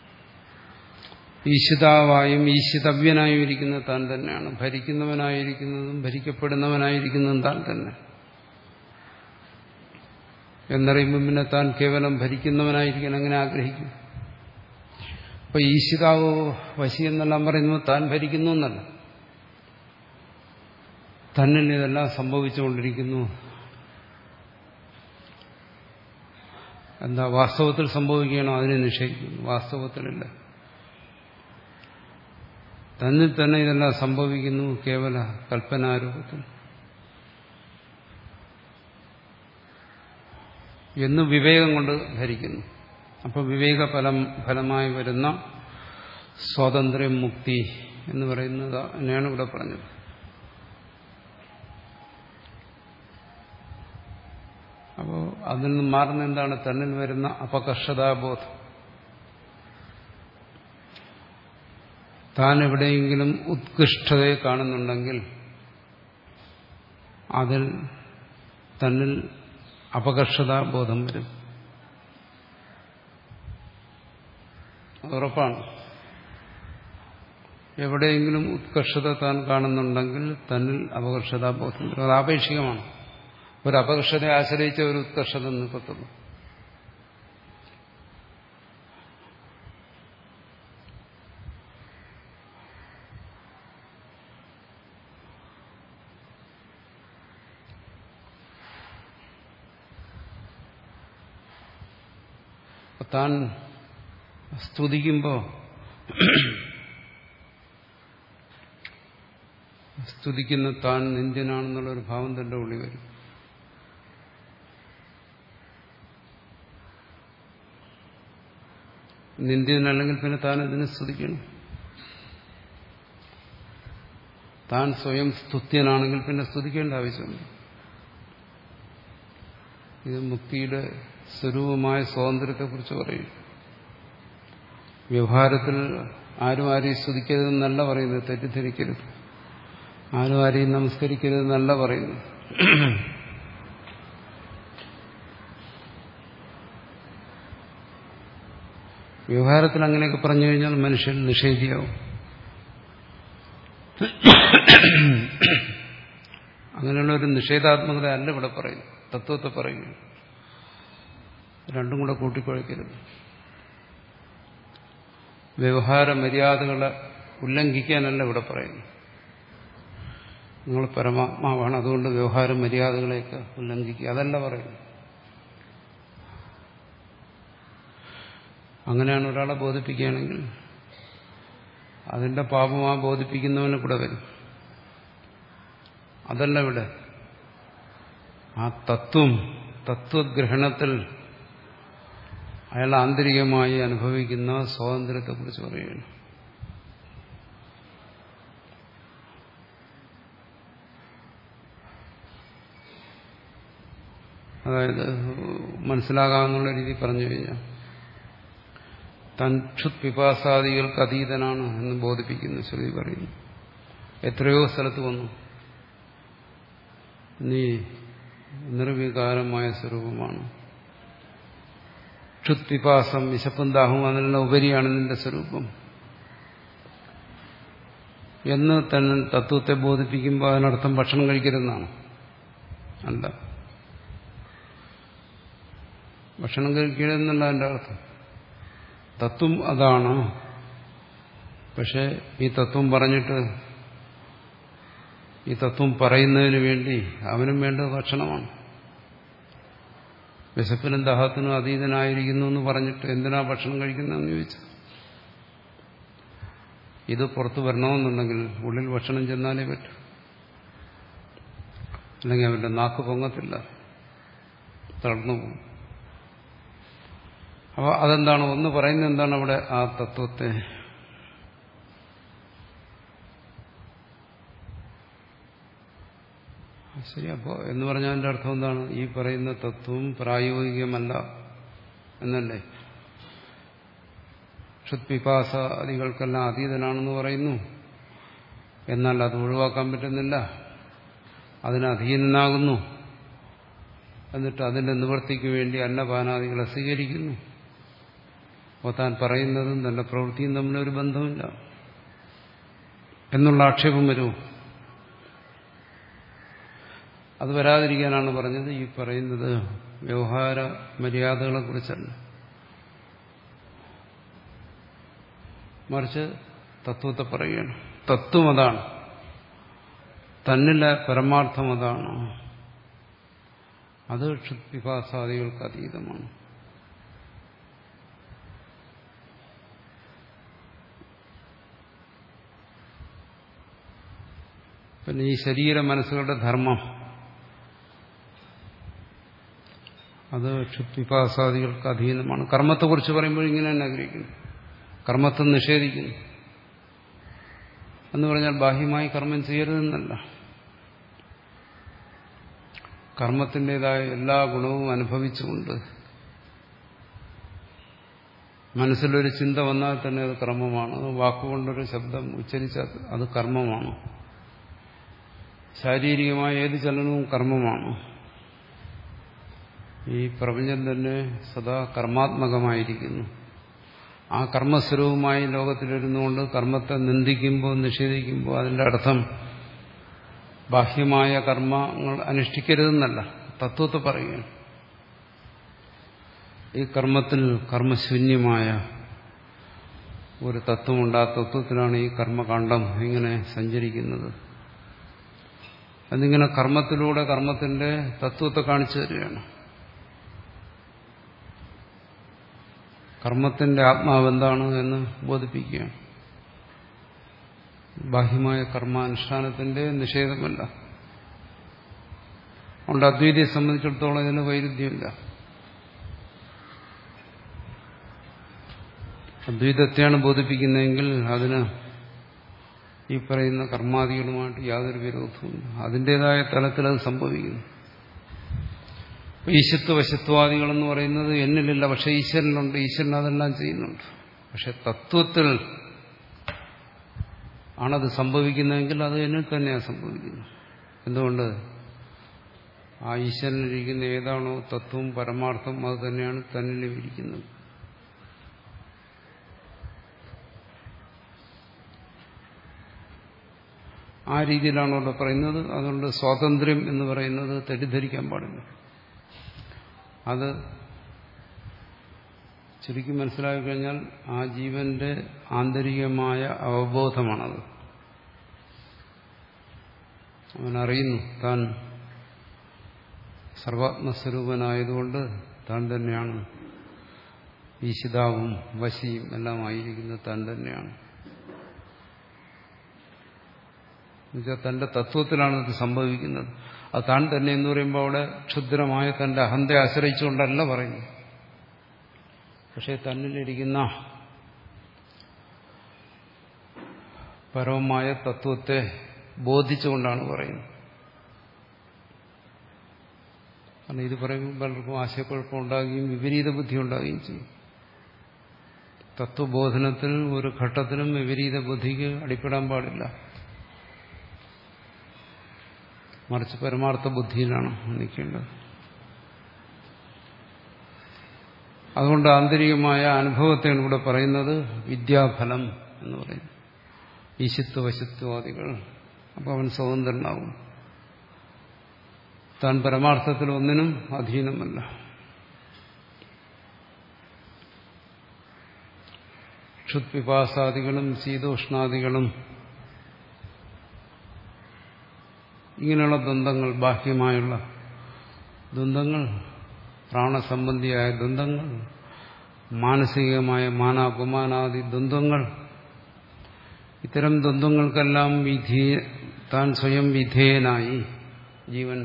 ഈശിതാവായും ഈശിതവ്യനായും ഇരിക്കുന്നത് താൻ തന്നെയാണ്. ഭരിക്കുന്നവനായിരിക്കുന്നതും ഭരിക്കപ്പെടുന്നവനായിരിക്കുന്നതും താൻ തന്നെ എന്നറിയുമ്പോൾ പിന്നെ താൻ കേവലം ഭരിക്കുന്നവനായിരിക്കാൻ അങ്ങനെ ആഗ്രഹിക്കും. അപ്പൊ ഈശിതാവോ വശി എന്നെല്ലാം പറയുന്നത് താൻ ഭരിക്കുന്നു എന്നല്ല, തന്നിൽ ഇതെല്ലാം സംഭവിച്ചുകൊണ്ടിരിക്കുന്നു. എന്താ വാസ്തവത്തിൽ സംഭവിക്കുകയാണോ അതിനെ നിഷേധിക്കുന്നു. വാസ്തവത്തിലല്ല, തന്നിൽ തന്നെ ഇതെല്ലാം സംഭവിക്കുന്നു കേവല കൽപ്പനാരൂപത്തിൽ എന്ന് വിവേകം കൊണ്ട് ധരിക്കുന്നു. അപ്പോൾ വിവേക ഫലം ഫലമായി വരുന്ന സ്വാതന്ത്ര്യം, മുക്തി എന്ന് പറയുന്നത് തന്നെയാണ് ഇവിടെ പറഞ്ഞത്. അപ്പോൾ അതിൽ നിന്ന് മാറുന്ന എന്താണ്? തന്നിൽ വരുന്ന അപകർഷതാബോധം. താൻ എവിടെയെങ്കിലും ഉത്കൃഷ്ടതയെ കാണുന്നുണ്ടെങ്കിൽ അതിൽ തന്നിൽ അപകർഷതാബോധം വരും. ഉറപ്പാണ്. എവിടെയെങ്കിലും ഉത്കർഷത താൻ കാണുന്നുണ്ടെങ്കിൽ തന്നിൽ അപകർഷതാബോധം വരും. അത് ആപേക്ഷികമാണ്. ഒരു അപകർഷതയെ ആശ്രയിച്ച ഒരു ഉത്കർഷത നിൽക്കത്തുള്ളൂ. താൻ സ്തുതിക്കുമ്പോൾ സ്തുതിക്കുന്ന താൻ നിന്ദ്യനാണെന്നുള്ളൊരു ഭാവം തന്റെ ഉള്ളിൽ വരും. നിന്ദ്യനല്ലെങ്കിൽ പിന്നെ താൻ ഇതിനെ സ്തുതിക്കണം. താൻ സ്വയം സ്തുത്യനാണെങ്കിൽ പിന്നെ സ്തുതിക്കേണ്ട ആവശ്യമുണ്ട്. ഇത് മുക്തിയുടെ സ്വരൂപമായ സ്വാതന്ത്ര്യത്തെക്കുറിച്ച് പറയും. വ്യവഹാരത്തിൽ ആരും ആരെയും സ്തുതിക്കരുതെന്നല്ല പറയുന്നത്, തെറ്റിദ്ധരിക്കരുത്. ആരും ആരെയും നമസ്കരിക്കരുതെന്നല്ല പറയുന്നത്. വ്യവഹാരത്തിൽ അങ്ങനെയൊക്കെ പറഞ്ഞു കഴിഞ്ഞാൽ മനുഷ്യൻ നിഷേധിയാവും. അങ്ങനെയുള്ള ഒരു നിഷേധാത്മകത അല്ല ഇവിടെ പറയുന്നു, തത്വത്തെ പറയുന്നു. രണ്ടും കൂടെ കൂട്ടിക്കുഴയ്ക്കരുത്. വ്യവഹാര മര്യാദകളെ ഉല്ലംഘിക്കാനല്ല ഇവിടെ പറയുന്നു. നിങ്ങൾ പരമാത്മാവാണ്, അതുകൊണ്ട് വ്യവഹാര മര്യാദകളെയൊക്കെ ഉല്ലംഘിക്കുക, അതല്ല പറയുന്നത്. അങ്ങനെയാണ് ഒരാളെ ബോധിപ്പിക്കുകയാണെങ്കിൽ അതിന്റെ പാപം ആ ബോധിപ്പിക്കുന്നവന് കൂടെ വരും. അതല്ല ഇവിടെ. ആ തത്വം, തത്വഗ്രഹണത്തിൽ അയാൾ ആന്തരികമായി അനുഭവിക്കുന്ന സ്വാതന്ത്ര്യത്തെക്കുറിച്ച് പറയുകയാണ്. അതായത് മനസ്സിലാകാവുന്ന രീതി പറഞ്ഞു കഴിഞ്ഞാൽ താൻ ക്ഷുത് പിപാസാദികൾക്ക് അതീതനാണ് എന്ന് ബോധിപ്പിക്കുന്നു ശ്രുതി പറയുന്നു. എത്രയോ സ്ഥലത്ത് വന്നു, നീ നിർവികാരമായ സ്വരൂപമാണ്, ക്ഷുത് പിപാസം വിശപ്പും ദാഹവും അതിനെല്ലാം ഉപരിയാണ് നിന്റെ സ്വരൂപം എന്ന് തന്നെ തത്വത്തെ ബോധിപ്പിക്കുമ്പോൾ അതിനർത്ഥം ഭക്ഷണം കഴിക്കരുതെന്നാണ്. അല്ല, ഭക്ഷണം കഴിക്കരുതെന്നല്ല അതിൻ്റെ അർത്ഥം. തത്വം അതാണ്. പക്ഷെ ഈ തത്വം പറഞ്ഞിട്ട് ഈ തത്വം പറയുന്നതിന് വേണ്ടി അവനും വേണ്ടത് ഭക്ഷണമാണ്. വിശപ്പിനും ദാഹത്തിനും അതീതനായിരിക്കുന്നു എന്ന് പറഞ്ഞിട്ട് എന്തിനാ ഭക്ഷണം കഴിക്കുന്നതെന്ന് ചോദിച്ചു. ഇത് പുറത്തു വരണമെന്നുണ്ടെങ്കിൽ ഉള്ളിൽ ഭക്ഷണം ചെന്നാലേ പറ്റൂ, അല്ലെങ്കിൽ അവന്റെ നാക്ക് പൊങ്ങത്തില്ല, തളർന്നു പോകും. അപ്പോൾ അതെന്താണ് ഒന്ന് പറയുന്നത്? എന്താണ് അവിടെ ആ തത്വത്തെ ശരി. അപ്പോൾ എന്ന് പറഞ്ഞാൽ അതിൻ്റെ അർത്ഥം എന്താണ്? ഈ പറയുന്ന തത്വം പ്രായോഗികമല്ല എന്നല്ലേ? ക്ഷുത്പിപാസാദികൾക്കെല്ലാം അതീതനാണെന്ന് പറയുന്നു, എന്നാൽ അത് ഒഴിവാക്കാൻ പറ്റുന്നില്ല, അതിന് അധീനനാകുന്നു. എന്നിട്ട് അതിന്റെ നിവൃത്തിക്ക് വേണ്ടി അന്നപാനാദികളെ സ്വീകരിക്കുന്നു. അപ്പോൾ താൻ പറയുന്നതും തന്റെ പ്രവൃത്തിയും തമ്മിലൊരു ബന്ധമില്ല എന്നുള്ള ആക്ഷേപം വരുമോ? അത് വരാതിരിക്കാനാണ് പറഞ്ഞത്. ഈ പറയുന്നത് വ്യവഹാര മര്യാദകളെ കുറിച്ചല്ല, മറിച്ച് തത്വത്തെ പറയുകയാണ്. തത്വം അതാണ്, തന്നിലെ പരമാർത്ഥം അതാണ്. അത് ക്ഷുത്പിപാസാദികൾക്ക് അതീതമാണ്. പിന്നെ ഈ ശരീര മനസ്സുകളുടെ ധർമ്മം അത് ക്ഷുത്പിപാസാദികൾക്ക് അധീനമാണ്. കർമ്മത്തെക്കുറിച്ച് പറയുമ്പോൾ ഇങ്ങനെ തന്നെ ആഗ്രഹിക്കുന്നു, കർമ്മത്തെ നിഷേധിക്കുന്നു എന്ന് പറഞ്ഞാൽ ബാഹ്യമായി കർമ്മം ചെയ്യരുതെന്നല്ല, കർമ്മത്തിൻ്റെതായ എല്ലാ ഗുണവും അനുഭവിച്ചുകൊണ്ട് മനസ്സിലൊരു ചിന്ത വന്നാൽ തന്നെ അത് കർമ്മമാണ്. വാക്കുകൊണ്ടൊരു ശബ്ദം ഉച്ചരിച്ചാൽ അത് കർമ്മമാണ്. ശാരീരികമായ ഏത് ചലനവും കർമ്മമാണ്. ഈ പ്രപഞ്ചം തന്നെ സദാ കർമാത്മകമായിരിക്കുന്നു. ആ കർമ്മസ്വരൂപമായി ലോകത്തിലിരുന്നുകൊണ്ട് കർമ്മത്തെ നിന്ദിക്കുമ്പോൾ നിഷേധിക്കുമ്പോൾ അതിന്റെ അർത്ഥം ബാഹ്യമായ കർമ്മങ്ങൾ അനുഷ്ഠിക്കരുതെന്നല്ല, തത്വത്തെ പറയുകയാണ്. ഈ കർമ്മത്തിൽ കർമ്മശൂന്യമായ ഒരു തത്വമുണ്ട്. ആ തത്വത്തിലാണ് ഈ കർമ്മകാണ്ഡം ഇങ്ങനെ സഞ്ചരിക്കുന്നത്. അതിങ്ങനെ കർമ്മത്തിലൂടെ കർമ്മത്തിന്റെ തത്വത്തെ കാണിച്ചു തരികയാണ്. കർമ്മത്തിന്റെ ആത്മാവ് എന്താണ് എന്ന് ബോധിപ്പിക്കുകയാണ്. ബാഹ്യമായ കർമാനുഷ്ഠാനത്തിന്റെ നിഷേധമല്ല. അതുകൊണ്ട് അദ്വൈതിയെ സംബന്ധിച്ചിടത്തോളം ഇതിന് വൈരുദ്ധ്യമില്ല. അദ്വൈതത്തെയാണ് ബോധിപ്പിക്കുന്നതെങ്കിൽ അതിന് ഈ പറയുന്ന കർമാദികളുമായിട്ട് യാതൊരു വിരോധവുമില്ല. അതിൻ്റെതായ തലത്തിൽ അത് സംഭവിക്കുന്നു. ഈശത്വ വശത്വാദികളെന്ന് പറയുന്നത് എന്നിലില്ല, പക്ഷെ ഈശ്വരനുണ്ട്, ഈശ്വരൻ അതെല്ലാം ചെയ്യുന്നുണ്ട്. പക്ഷെ തത്വത്തിൽ ആണത് സംഭവിക്കുന്നതെങ്കിൽ അത് എന്നിൽ തന്നെയാണ് സംഭവിക്കുന്നത്. എന്തുകൊണ്ട്? ആ ഈശ്വരനിരിക്കുന്ന ഏതാണോ തത്വം, പരമാർത്ഥം, അത് തന്നെയാണ് തന്നിലും ഇരിക്കുന്നത്. ആ രീതിയിലാണ് അവിടെ പറയുന്നത്. അതുകൊണ്ട് സ്വാതന്ത്ര്യം എന്ന് പറയുന്നത് തെറ്റിദ്ധരിക്കാൻ പാടില്ല. അത് ശരിക്കും മനസ്സിലാക്കി കഴിഞ്ഞാൽ ആ ജീവന്റെ ആന്തരികമായ അവബോധമാണത്. അവൻ അറിയുന്നു താൻ സർവാത്മസ്വരൂപനായതുകൊണ്ട് താൻ തന്നെയാണ് ഈശിതാവും വശിയും എല്ലാം ആയിരിക്കുന്നത് താൻ തന്നെയാണ്. എന്നുവെച്ചാൽ തന്റെ തത്വത്തിലാണ് ഇത് സംഭവിക്കുന്നത്. അത് താൻ തന്നെ എന്ന് പറയുമ്പോൾ അവിടെ ക്ഷുദ്രമായ തന്റെ അഹന്തയെ ആശ്രയിച്ചുകൊണ്ടല്ല പറയുന്നു. പക്ഷെ തന്നിലിരിക്കുന്ന പരമമായ തത്വത്തെ ബോധിച്ചുകൊണ്ടാണ് പറയുന്നത്. കാരണം ഇത് പറയുമ്പോൾ പലർക്കും ആശയക്കുഴപ്പം ഉണ്ടാകുകയും വിപരീത ബുദ്ധി ഉണ്ടാകുകയും ചെയ്യും. തത്വബോധനത്തിൽ ഒരു ഘട്ടത്തിലും വിപരീത ബുദ്ധിക്ക് അടിപ്പെടാൻ പാടില്ല. മറിച്ച് പരമാർത്ഥ ബുദ്ധിയിലാണ് നിൽക്കേണ്ടത്. അതുകൊണ്ട് ആന്തരികമായ അനുഭവത്തെയാണ് ഇവിടെ പറയുന്നത് വിദ്യാഫലം എന്ന് പറയുന്നത്. ഈശിത്വ വശിത്വാദികൾ. അപ്പോൾ അവൻ സ്വതന്ത്രനാകും. താൻ പരമാർത്ഥത്തിൽ ഒന്നിനും അധീനമല്ല. ക്ഷുത്പിപാസാദികളും ശീതോഷ്ണാദികളും ഇങ്ങനെയുള്ള ദ്വന്ദ്ങ്ങൾ, ബാഹ്യമായുള്ള ദ്വന്ദ്ങ്ങൾ, പ്രാണസംബന്ധിയായ ദ്വന്ദ്ങ്ങൾ, മാനസികമായ മാനാപമാനാദി ദ്വന്ദ്ങ്ങൾ, ഇത്തരം ദ്വന്ദ്ങ്ങൾക്കെല്ലാം വിധേ താൻ സ്വയം വിധേയനായി ജീവൻ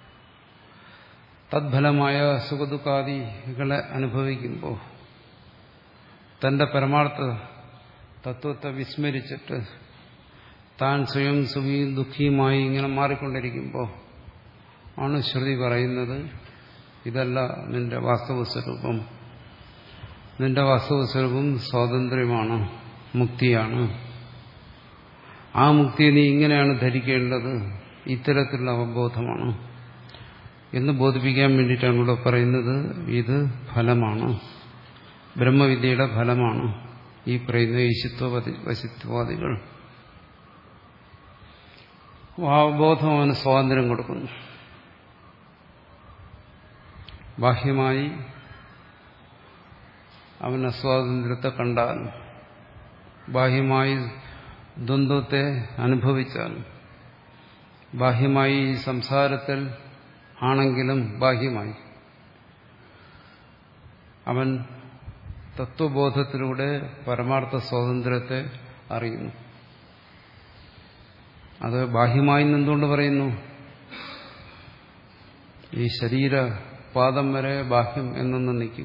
തദ്ഫലമായ സുഖദുഃഖാദികളെ അനുഭവിക്കുമ്പോൾ തന്റെ പരമാർത്ഥ തത്വത്തെ വിസ്മരിച്ചിട്ട് താൻ സ്വയം സുഖിയും ദുഃഖിയുമായി ഇങ്ങനെ മാറിക്കൊണ്ടിരിക്കുമ്പോൾ ആണ് ശ്രുതി പറയുന്നത് ഇതല്ല നിന്റെ വാസ്തവ സ്വരൂപം. നിന്റെ വാസ്തവ സ്വരൂപം സ്വാതന്ത്ര്യമാണ്, മുക്തിയാണ്. ആ മുക്തിയെ നീ ഇങ്ങനെയാണ് ധരിക്കേണ്ടത്, ഇത്തരത്തിലുള്ള അവബോധമാണ് എന്ന് ബോധിപ്പിക്കാൻ വേണ്ടിയിട്ടാണ് ഇവിടെ പറയുന്നത്. ഇത് ഫലമാണ്, ബ്രഹ്മവിദ്യയുടെ ഫലമാണ് ഈ പറയുന്ന ഈശിത്വ വശിത്വാദികൾ. അവബോധം അവന് സ്വാതന്ത്ര്യം കൊടുക്കുന്നു. ബാഹ്യമായി അവൻ അസ്വാതന്ത്ര്യത്തെ കണ്ടാൽ, ബാഹ്യമായി ദ്വന്ദ്വത്തെ അനുഭവിച്ചാൽ, ബാഹ്യമായി സംസാരത്തിൽ ആണെങ്കിലും ബാഹ്യമായി അവൻ തത്വബോധത്തിലൂടെ പരമാർത്ഥ സ്വാതന്ത്ര്യത്തെ അറിയുന്നു. അത് ബാഹ്യമായി എന്തുകൊണ്ട് പറയുന്നു? ഈ ശരീരപാദം വരെ ബാഹ്യം എന്നൊന്ന് നിൽക്കും.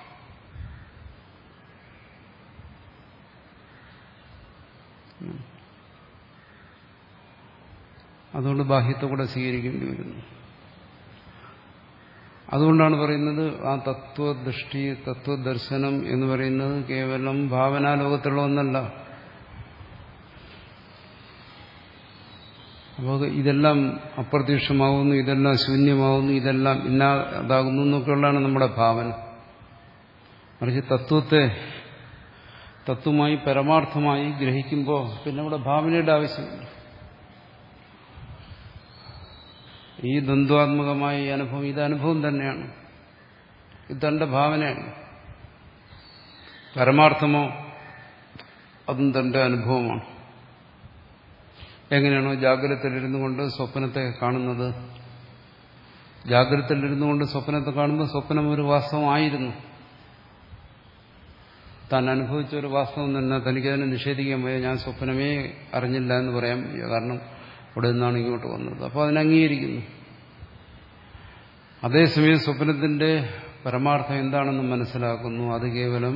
അതുകൊണ്ട് ബാഹ്യത്തെ കൂടെ സ്വീകരിക്കേണ്ടി വരുന്നു. അതുകൊണ്ടാണ് പറയുന്നത് ആ തത്വദൃഷ്ടി, തത്വദർശനം എന്ന് പറയുന്നത് കേവലം ഭാവനാലോകത്തുള്ള ഒന്നല്ല. അപ്പോൾ ഇതെല്ലാം അപ്രത്യക്ഷമാകുന്നു, ഇതെല്ലാം ശൂന്യമാകുന്നു, ഇതെല്ലാം ഇല്ലാതാകുന്നു എന്നൊക്കെയുള്ളതാണ് നമ്മുടെ ഭാവന. മറിച്ച് തത്വത്തെ തത്വമായി പരമാർത്ഥമായി ഗ്രഹിക്കുമ്പോൾ പിന്നെ ഇവിടെ ഭാവനയുടെ ആവശ്യമില്ല. ഈ ദ്വന്ദ്വാത്മകമായ ഈ അനുഭവം ഇത് അനുഭവം തന്നെയാണ്, ഇത് തന്റെ ഭാവനയാണ്. പരമാർത്ഥമോ അതും തന്റെ അനുഭവമാണ്. എങ്ങനെയാണോ ജാഗ്രതയിലിരുന്നു കൊണ്ട് സ്വപ്നത്തെ കാണുന്നത്, ജാഗ്രതയിലിരുന്നു കൊണ്ട് സ്വപ്നത്തെ കാണുമ്പോൾ സ്വപ്നം ഒരു വാസ്തവമായിരുന്നു, താൻ അനുഭവിച്ച ഒരു വാസ്തവം തന്നെ. തനിക്കതിനെ നിഷേധിക്കാൻ പോയാൽ ഞാൻ സ്വപ്നമേ അറിഞ്ഞില്ല എന്ന് പറയാൻ വയ്യ, കാരണം അവിടെ നിന്നാണ് ഇങ്ങോട്ട് വന്നത്. അപ്പോൾ അതിനെ അംഗീകരിക്കുന്നു. അതേസമയം സ്വപ്നത്തിന്റെ പരമാർത്ഥം എന്താണെന്ന് മനസ്സിലാക്കുന്നു. അത് കേവലം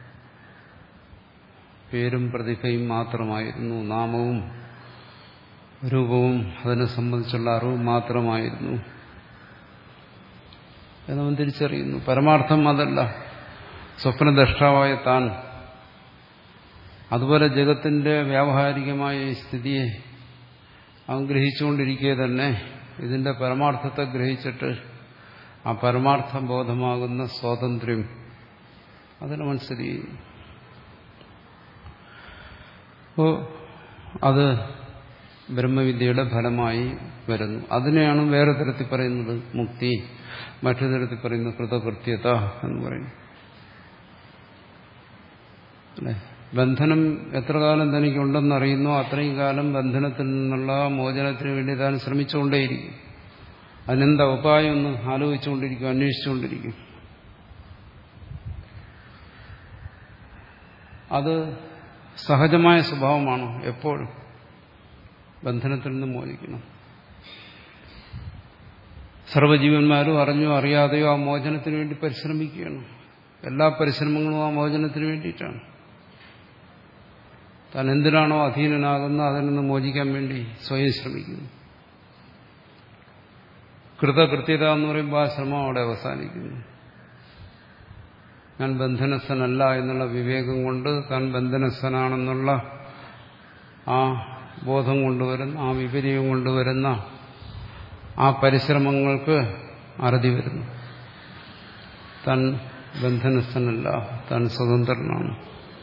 പേരും പ്രതിഭയും മാത്രമായിരുന്നു, നാമവും രൂപവും അതിനെ സംബന്ധിച്ചുള്ള അറിവ് മാത്രമായിരുന്നു എന്നവൻ തിരിച്ചറിയുന്നു. പരമാർത്ഥം അതല്ല, സ്വപ്നദ്രഷ്ടാവായ താൻ. അതുപോലെ ജഗത്തിന്റെ വ്യാവഹാരികമായ ഈ സ്ഥിതിയെ അവൻ ഗ്രഹിച്ചുകൊണ്ടിരിക്കെ തന്നെ ഇതിന്റെ പരമാർത്ഥത്തെ ഗ്രഹിച്ചിട്ട് ആ പരമാർത്ഥ ബോധമാകുന്ന സ്വാതന്ത്ര്യം അതിനെ മനസ്സിൽ ചെയ്യുന്നു. അപ്പോൾ അത് ബ്രഹ്മവിദ്യയുടെ ഫലമായി വരുന്നു. അതിനെയാണ് വേറെ തരത്തിൽ പറയുന്നത് മുക്തി, മറ്റൊരു തരത്തിൽ പറയുന്നത് കൃതകൃത്യത എന്ന് പറയുന്നു. അല്ലേ? ബന്ധനം എത്ര കാലം തനിക്കുണ്ടെന്നറിയുന്നോ അത്രയും കാലം ബന്ധനത്തിൽ നിന്നുള്ള മോചനത്തിന് വേണ്ടി താൻ ശ്രമിച്ചുകൊണ്ടേയിരിക്കും. അതിനെന്താ ഉപായം ഒന്ന് ആലോചിച്ചുകൊണ്ടിരിക്കും, അന്വേഷിച്ചുകൊണ്ടിരിക്കും. അത് സഹജമായ സ്വഭാവമാണ്. എപ്പോഴും ബന്ധനത്തിൽ നിന്ന് മോചിക്കണം. സർവ്വജീവന്മാരും അറിഞ്ഞോ അറിയാതെയോ ആ മോചനത്തിന് വേണ്ടി പരിശ്രമിക്കുകയാണ്. എല്ലാ പരിശ്രമങ്ങളും ആ മോചനത്തിന് വേണ്ടിയിട്ടാണ്. താൻ എന്തിനാണോ അധീനനാകുന്ന അതിൽ നിന്ന് മോചിക്കാൻ വേണ്ടി സ്വയം ശ്രമിക്കുന്നു. കൃതകൃത്യത എന്ന് പറയുമ്പോൾ ആ ശ്രമം അവിടെ അവസാനിക്കുന്നു. ഞാൻ ബന്ധനസ്ഥനല്ല എന്നുള്ള വിവേകം കൊണ്ട് താൻ ബന്ധനസ്ഥനാണെന്നുള്ള ആ ബോധം കൊണ്ടുവരുന്ന, ആ വിപര്യം കൊണ്ടുവരുന്ന ആ പരിശ്രമങ്ങൾക്ക് അറുതി വരുന്നു. താൻ ബന്ധനസ്ഥനല്ല, താൻ സ്വതന്ത്രനാണ്.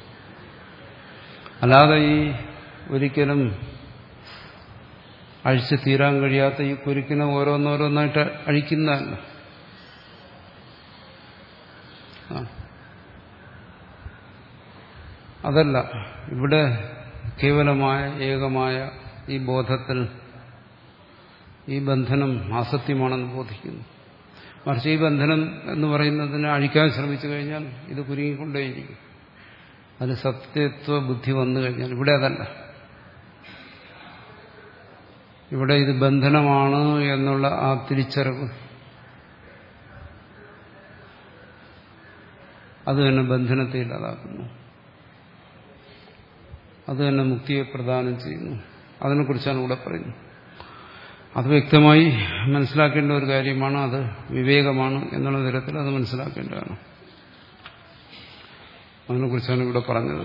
അല്ലാതെ ഈ ഒരിക്കലും അഴിച്ചു തീരാൻ കഴിയാത്ത ഈ കുരുക്കിനെ ഓരോന്നോരോന്നായിട്ട് അഴിക്കുന്നതല്ല. അതല്ല, ഇവിടെ കേവലമായ ഏകമായ ഈ ബോധത്തിൽ ഈ ബന്ധനം അസത്യമാണെന്ന് ബോധിക്കുന്നു. മറിച്ച് ഈ ബന്ധനം എന്ന് പറയുന്നതിനെ അഴിക്കാൻ ശ്രമിച്ചു കഴിഞ്ഞാൽ ഇത് കുരുങ്ങിക്കൊണ്ടേയിരിക്കും. അത് സത്യത്വ ബുദ്ധി വന്നു കഴിഞ്ഞാൽ ഇവിടെ അതല്ല. ഇവിടെ ഇത് ബന്ധനമാണ് എന്നുള്ള ആ തിരിച്ചറിവ് അത് തന്നെ ബന്ധനത്തെ ഇല്ലാതാക്കുന്നു. അത് തന്നെ മുക്തിയെ പ്രദാനം ചെയ്യുന്നു. അതിനെക്കുറിച്ചാണ് ഇവിടെ പറയുന്നത്. അത് വ്യക്തമായി മനസ്സിലാക്കേണ്ട ഒരു കാര്യമാണ്. അത് വിവേകമാണ് എന്നുള്ള തരത്തിൽ അത് മനസ്സിലാക്കേണ്ടതാണ്. അതിനെക്കുറിച്ചാണ് ഇവിടെ പറഞ്ഞത്.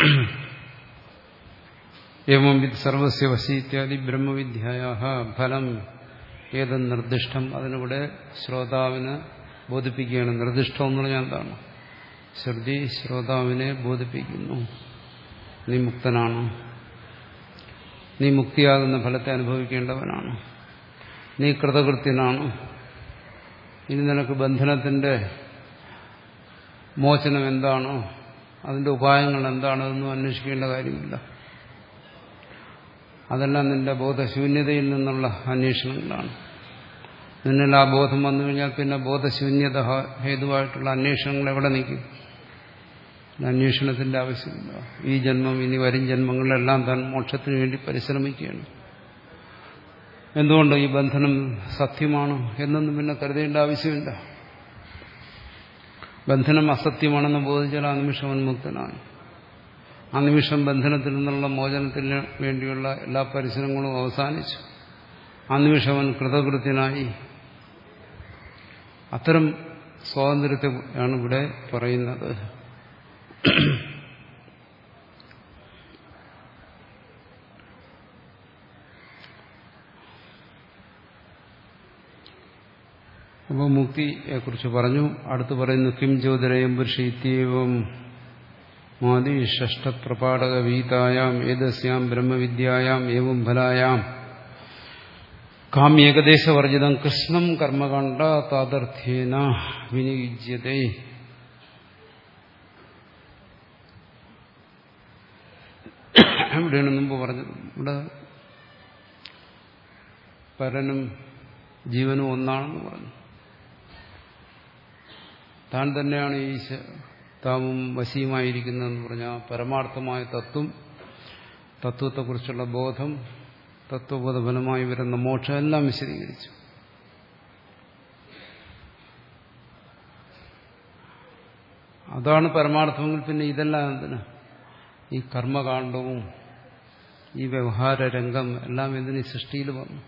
ഏവം വിദ് സർവസ്യ വശി ഇത്യാദി ബ്രഹ്മവിദ്യായാഹ ഫലം ഏത് നിർദ്ദിഷ്ടം. അതിനിവിടെ ശ്രോതാവിനെ ബോധിപ്പിക്കുകയാണ്. നിർദ്ദിഷ്ടം എന്ന് പറഞ്ഞാൽ എന്താണ്? ശ്രുതി ശ്രോതാവിനെ ബോധിപ്പിക്കുന്നു. നീ മുക്തനാണ്, നീ മുക്തിയാകുന്ന ഫലത്തെ അനുഭവിക്കേണ്ടവനാണ്, നീ കൃതകൃത്യനാണ്, ഇനി നിനക്ക് ബന്ധനത്തിന്റെ മോചനം എന്താണോ, അതിന്റെ ഉപായങ്ങൾ എന്താണെന്നൊന്നും അന്വേഷിക്കേണ്ട കാര്യമില്ല. അതെല്ലാം നിന്റെ ബോധശൂന്യതയിൽ നിന്നുള്ള അന്വേഷണങ്ങളാണ്. നിന്നിൽ ആ ബോധം വന്നു കഴിഞ്ഞാൽ പിന്നെ ബോധശൂന്യത ഹേതുവായിട്ടുള്ള അന്വേഷണങ്ങൾ എവിടെ നിൽക്കും? അന്വേഷണത്തിന്റെ ആവശ്യമില്ല. ഈ ജന്മം ഇനി വരും ജന്മങ്ങളിലെല്ലാം താൻ മോക്ഷത്തിന് വേണ്ടി പരിശ്രമിക്കുകയാണ്. എന്തുകൊണ്ട്? ഈ ബന്ധനം സത്യമാണ് എന്നൊന്നും പിന്നെ കരുതേണ്ട ആവശ്യമില്ല. ബന്ധനം അസത്യമാണെന്ന് ബോധിച്ചാൽ ആ നിമിഷം അവൻ മുക്തനാണ്. ആ നിമിഷം ബന്ധനത്തിൽ നിന്നുള്ള മോചനത്തിന് വേണ്ടിയുള്ള എല്ലാ പരിശ്രമങ്ങളും അവസാനിച്ചു. ആ നിമിഷം അവൻ കൃതകൃത്യനായി. അത്തരം സ്വാതന്ത്ര്യത്തെയാണ് ഇവിടെ പറയുന്നത്. അപ്പോൾ മുക്തിയെക്കുറിച്ച് പറഞ്ഞു. അടുത്ത് പറയുന്നു കിം ജ്യോതിരയം പുരുഷീത്യവം മാതി ഷഷ്ടപ്രപാടക വീതായാം ഏതസ്യാം ബ്രഹ്മവിദ്യായാം ഏവം ഫലായാം കാമ്യേകദേശവർജിതം കൃഷ്ണം കർമ്മകാണ്ഡ താദർത്ഥ്യേന വിനിയുജ്യതേ. ഇവിടെയാണ് മുമ്പ് പറഞ്ഞത്. ഇവിടെ പരനും ജീവനും ഒന്നാണെന്ന് പറഞ്ഞു. താൻ തന്നെയാണ് ഈ താവും വശീയുമായിരിക്കുന്നതെന്ന് പറഞ്ഞാൽ പരമാർത്ഥമായ തത്വം, തത്വത്തെക്കുറിച്ചുള്ള ബോധം, തത്വബോധഫലമായി വരുന്ന മോക്ഷം എല്ലാം വിശദീകരിച്ചു. അതാണ് പരമാർത്ഥമെങ്കിൽ പിന്നെ ഇതെല്ലാം എന്തിന്? ഈ കർമ്മകാണ്ഡവും ഈ വ്യവഹാര രംഗം എല്ലാം എന്തിന് സൃഷ്ടിയിൽ വന്നു?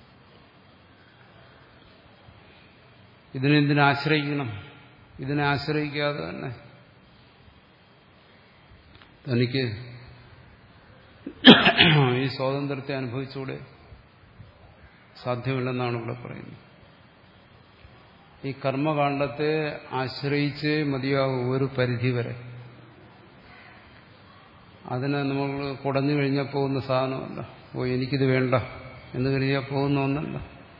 ഇതിനെന്തിനെ ആശ്രയിക്കണം? ഇതിനെ ആശ്രയിക്കാതെ തന്നെ തനിക്ക് ഈ സ്വാതന്ത്ര്യത്തെ അനുഭവിച്ചുകൂടെ? സാധ്യമല്ലെന്നാണ് ഇവിടെ പറയുന്നത്. ഈ കർമ്മകാണ്ഡത്തെ ആശ്രയിച്ചേ മതിയാകും ഒരു പരിധി വരെ. അതിനെ നമ്മൾ കുടഞ്ഞു കഴിഞ്ഞാൽ പോകുന്ന സാധനമല്ല. ഓ എനിക്കിത് വേണ്ട എന്ന് കരുതിയാൽ പോകുന്ന ഒന്നല്ല.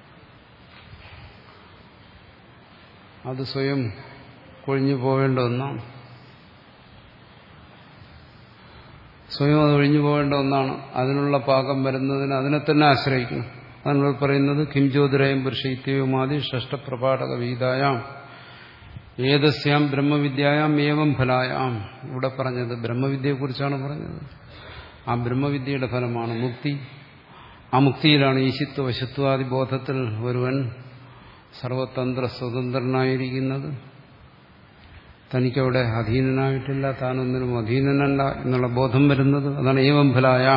അത് സ്വയം കൊഴിഞ്ഞു പോവേണ്ട ഒന്നാണ്. സ്വയം അത് ഒഴിഞ്ഞു പോകേണ്ട ഒന്നാണ്. അതിനുള്ള പാകം വരുന്നതിന് അതിനെ തന്നെ ആശ്രയിക്കണം. അതിനുള്ള പറയുന്നത് കിംജ്യോതിരയം പുരുഷൈത്യവുമാതി ഷഷ്ടപ്രപാഠക വീതായാം ഏതസ്യാം ബ്രഹ്മവിദ്യായാം ഏവം ഫലായാം. ഇവിടെ പറഞ്ഞത് ബ്രഹ്മവിദ്യയെക്കുറിച്ചാണ് പറഞ്ഞത്. ആ ബ്രഹ്മവിദ്യയുടെ ഫലമാണ് മുക്തി. ആ മുക്തിയിലാണ് ഈശിത്വ വശത്വാദി ബോധത്തിൽ ഒരുവൻ സർവതന്ത്ര സ്വതന്ത്രനായിരിക്കുന്നത്. തനിക്കവിടെ അധീനനായിട്ടില്ല, താനൊന്നിനും അധീനനല്ല എന്നുള്ള ബോധം വരുന്നത്. അതാണ് ഏവം ഫലായ.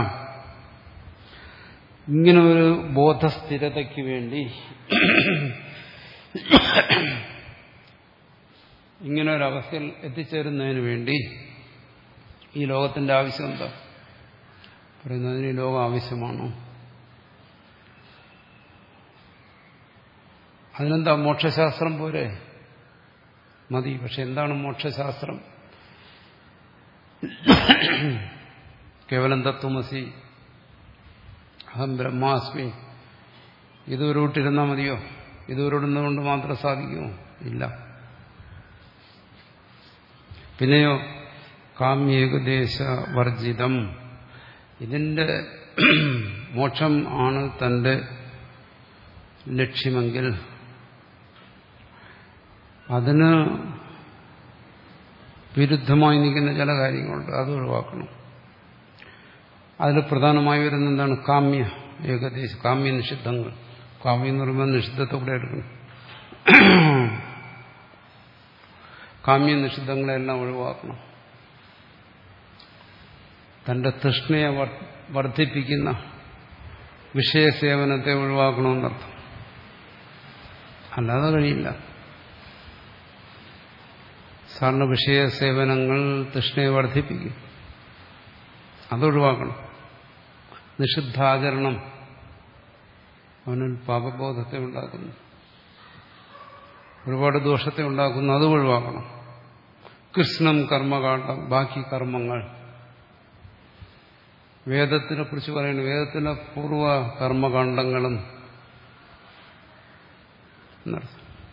ഇങ്ങനെ ഒരു ബോധസ്ഥിരതയ്ക്ക് വേണ്ടി, ഇങ്ങനെ ഒരവസ്ഥയിൽ എത്തിച്ചേരുന്നതിന് വേണ്ടി ഈ ലോകത്തിന്റെ ആവശ്യം എന്താ പറയുന്നതിന്? ഈ ലോകം ആവശ്യമാണോ? അതിനെന്താ മോക്ഷശാസ്ത്രം പോരെ? മതി. പക്ഷെ എന്താണ് മോക്ഷശാസ്ത്രം? കേവലം തത്വമസി അഹം ബ്രഹ്മാസ്മി ഇത് ഉരുവിട്ടിരുന്നാൽ മതിയോ? ഇത് ഉരുടുന്നതുകൊണ്ട് മാത്രം സാധിക്കുമോ? ഇല്ല. പിന്നെയോ കാമ്യേകദേശ വർജിതം. ഇതിന്റെ മോക്ഷം ആണ് തന്റെ ലക്ഷ്യമെങ്കിൽ അതിന് വിരുദ്ധമായി നിൽക്കുന്ന ചില കാര്യങ്ങളുണ്ട്, അത് ഒഴിവാക്കണം. അതിൽ പ്രധാനമായി വരുന്ന എന്താണ്? കാമ്യ ഏകദേശ കാമ്യ നിഷിദ്ധങ്ങൾ. കാമ്യം എന്ന് പറയുമ്പോൾ നിഷിദ്ധത്തെ കൂടെ എടുക്കണം. കാമ്യ നിഷിദ്ധങ്ങളെല്ലാം ഒഴിവാക്കണം. തന്റെ തൃഷ്ണയെ വർദ്ധിപ്പിക്കുന്ന വിഷയസേവനത്തെ ഒഴിവാക്കണമെന്നർത്ഥം. അല്ലാതെ കഴിയില്ല. സാധാരണ വിഷയസേവനങ്ങൾ തൃഷ്ണയെ വർദ്ധിപ്പിക്കും, അതൊഴിവാക്കണം. നിഷിദ്ധാചരണം അവനിൽ പാപബോധത്തെ ഉണ്ടാക്കുന്നു, ഒരുപാട് ദോഷത്തെ ഉണ്ടാക്കുന്നു, അത് ഒഴിവാക്കണം. കൃഷ്ണം കർമ്മകാണ്ഡം, ബാക്കി കർമ്മങ്ങൾ വേദത്തിനെ കുറിച്ച് പറയുന്നു. വേദത്തിലെ പൂർവ്വ കർമ്മകാണ്ഡങ്ങളും എന്നർത്ഥം.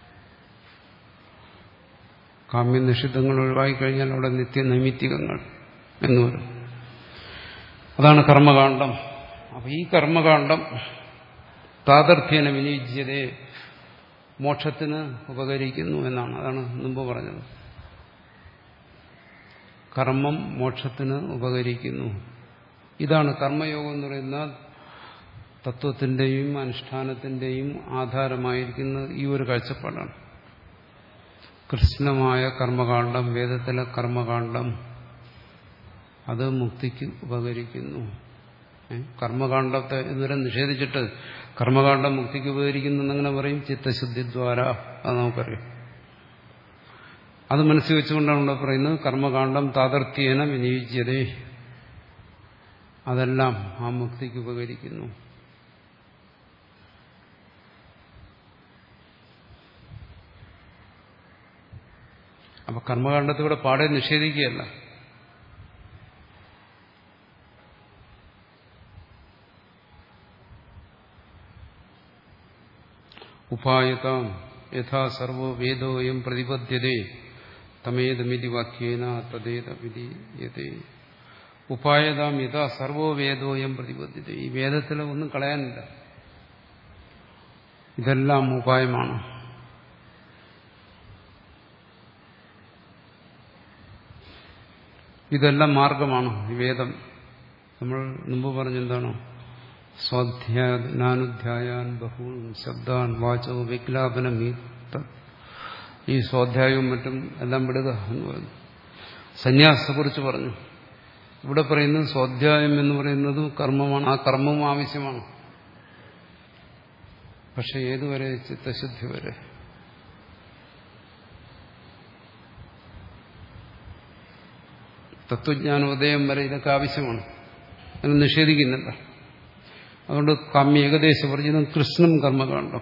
കാമ്യനിഷിദ്ധങ്ങൾ ഒഴിവാക്കിക്കഴിഞ്ഞാൽ അവിടെ നിത്യനൈമിത്തികങ്ങൾ എന്ന് വരും. അതാണ് കർമ്മകാണ്ഡം. അപ്പൊ ഈ കർമ്മകാണ്ഡം താദർത്ഥ്യേന വിനിയുജ്യതേ മോക്ഷത്തിന് ഉപകരിക്കുന്നു എന്നാണ്. അതാണ് മുമ്പ് പറഞ്ഞത്. കർമ്മം മോക്ഷത്തിന് ഉപകരിക്കുന്നു. ഇതാണ് കർമ്മയോഗം എന്ന് പറയുന്ന തത്വത്തിന്റെയും അനുഷ്ഠാനത്തിന്റെയും ആധാരമായിരിക്കുന്ന ഈ ഒരു കാഴ്ചപ്പാടാണ്. കൃഷ്ണമായ കർമ്മകാണ്ഡം, വേദത്തിലെ കർമ്മകാണ്ഡം, അത് മുക്തിക്ക് ഉപകരിക്കുന്നു. കർമ്മകാണ്ഡത്തെ ഇതുവരെ നിഷേധിച്ചിട്ട് കർമ്മകാണ്ഡം മുക്തിക്ക് ഉപകരിക്കുന്നു എന്നങ്ങനെ പറയും? ചിത്തശുദ്ധിദ്വാര, അത് നമുക്കറിയാം. അത് മനസ്സിൽ വെച്ചുകൊണ്ടാണ് ഇവിടെ പറയുന്നത് കർമ്മകാണ്ഡം താദർത്ഥ്യേന വിനിയുജ്യതേ, അതെല്ലാം ആ മുക്തിക്ക് ഉപകരിക്കുന്നു. അപ്പൊ കർമ്മകാണ്ഡത്തിലൂടെ പാടെ നിഷേധിക്കുകയല്ല. ഉപായതാം യഥാ സർവോ വേദോയം പ്രതിപദ്ധ്യതേ തമേതമിതി വാക്യേന തദേതമിതിയതേ. ഉപായതാം യഥാ സർവോ വേദോയം പ്രതിപദ്ധ്യതേ. ഈ വേദത്തിൽ ഒന്നും കളയാനില്ല, ഇതെല്ലാം ഉപായമാണ്. ഇതെല്ലാം മാർഗമാണ്. ഈ വേദം നമ്മൾ മുമ്പ് പറഞ്ഞെന്താണോ? സ്വാധ്യാനാനുധ്യായാൻ ബഹൂൻ ശബ്ദാൻ വാചോ വിക്ലാപനമീത്ത. ഈ സ്വാധ്യായവും മറ്റും എല്ലാം വിടുക എന്ന് പറഞ്ഞു. സന്യാസത്തെക്കുറിച്ച് പറഞ്ഞു. ഇവിടെ പറയുന്നത് സ്വാധ്യായം എന്ന് പറയുന്നത് കർമ്മമാണ്. ആ കർമ്മവും ആവശ്യമാണ്. പക്ഷെ ഏതുവരെ? ചിത്തശുദ്ധി വരെ. തത്വജ്ഞാനോദയം വരെ ഇതൊക്കെ ആവശ്യമാണ്. അതിന് നിഷേധിക്കുന്നില്ല. അതുകൊണ്ട് കാമ്യ ഏകദേശ വർജിതം കൃഷ്ണം കർമ്മകാണ്ഡം.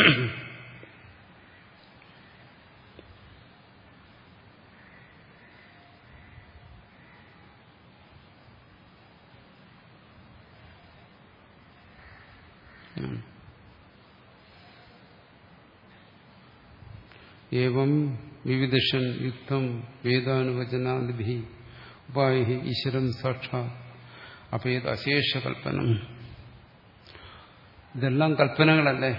ഏവം വിവിധിഷൻ യുക്തം വേദാനുവചനാദിഭി ഉപായ ഈശ്വരം സാക്ഷാത് അപ്പൊ ഇത് അശേഷ കൽപ്പനം. ഇതെല്ലാം കൽപ്പനകളല്ലേ?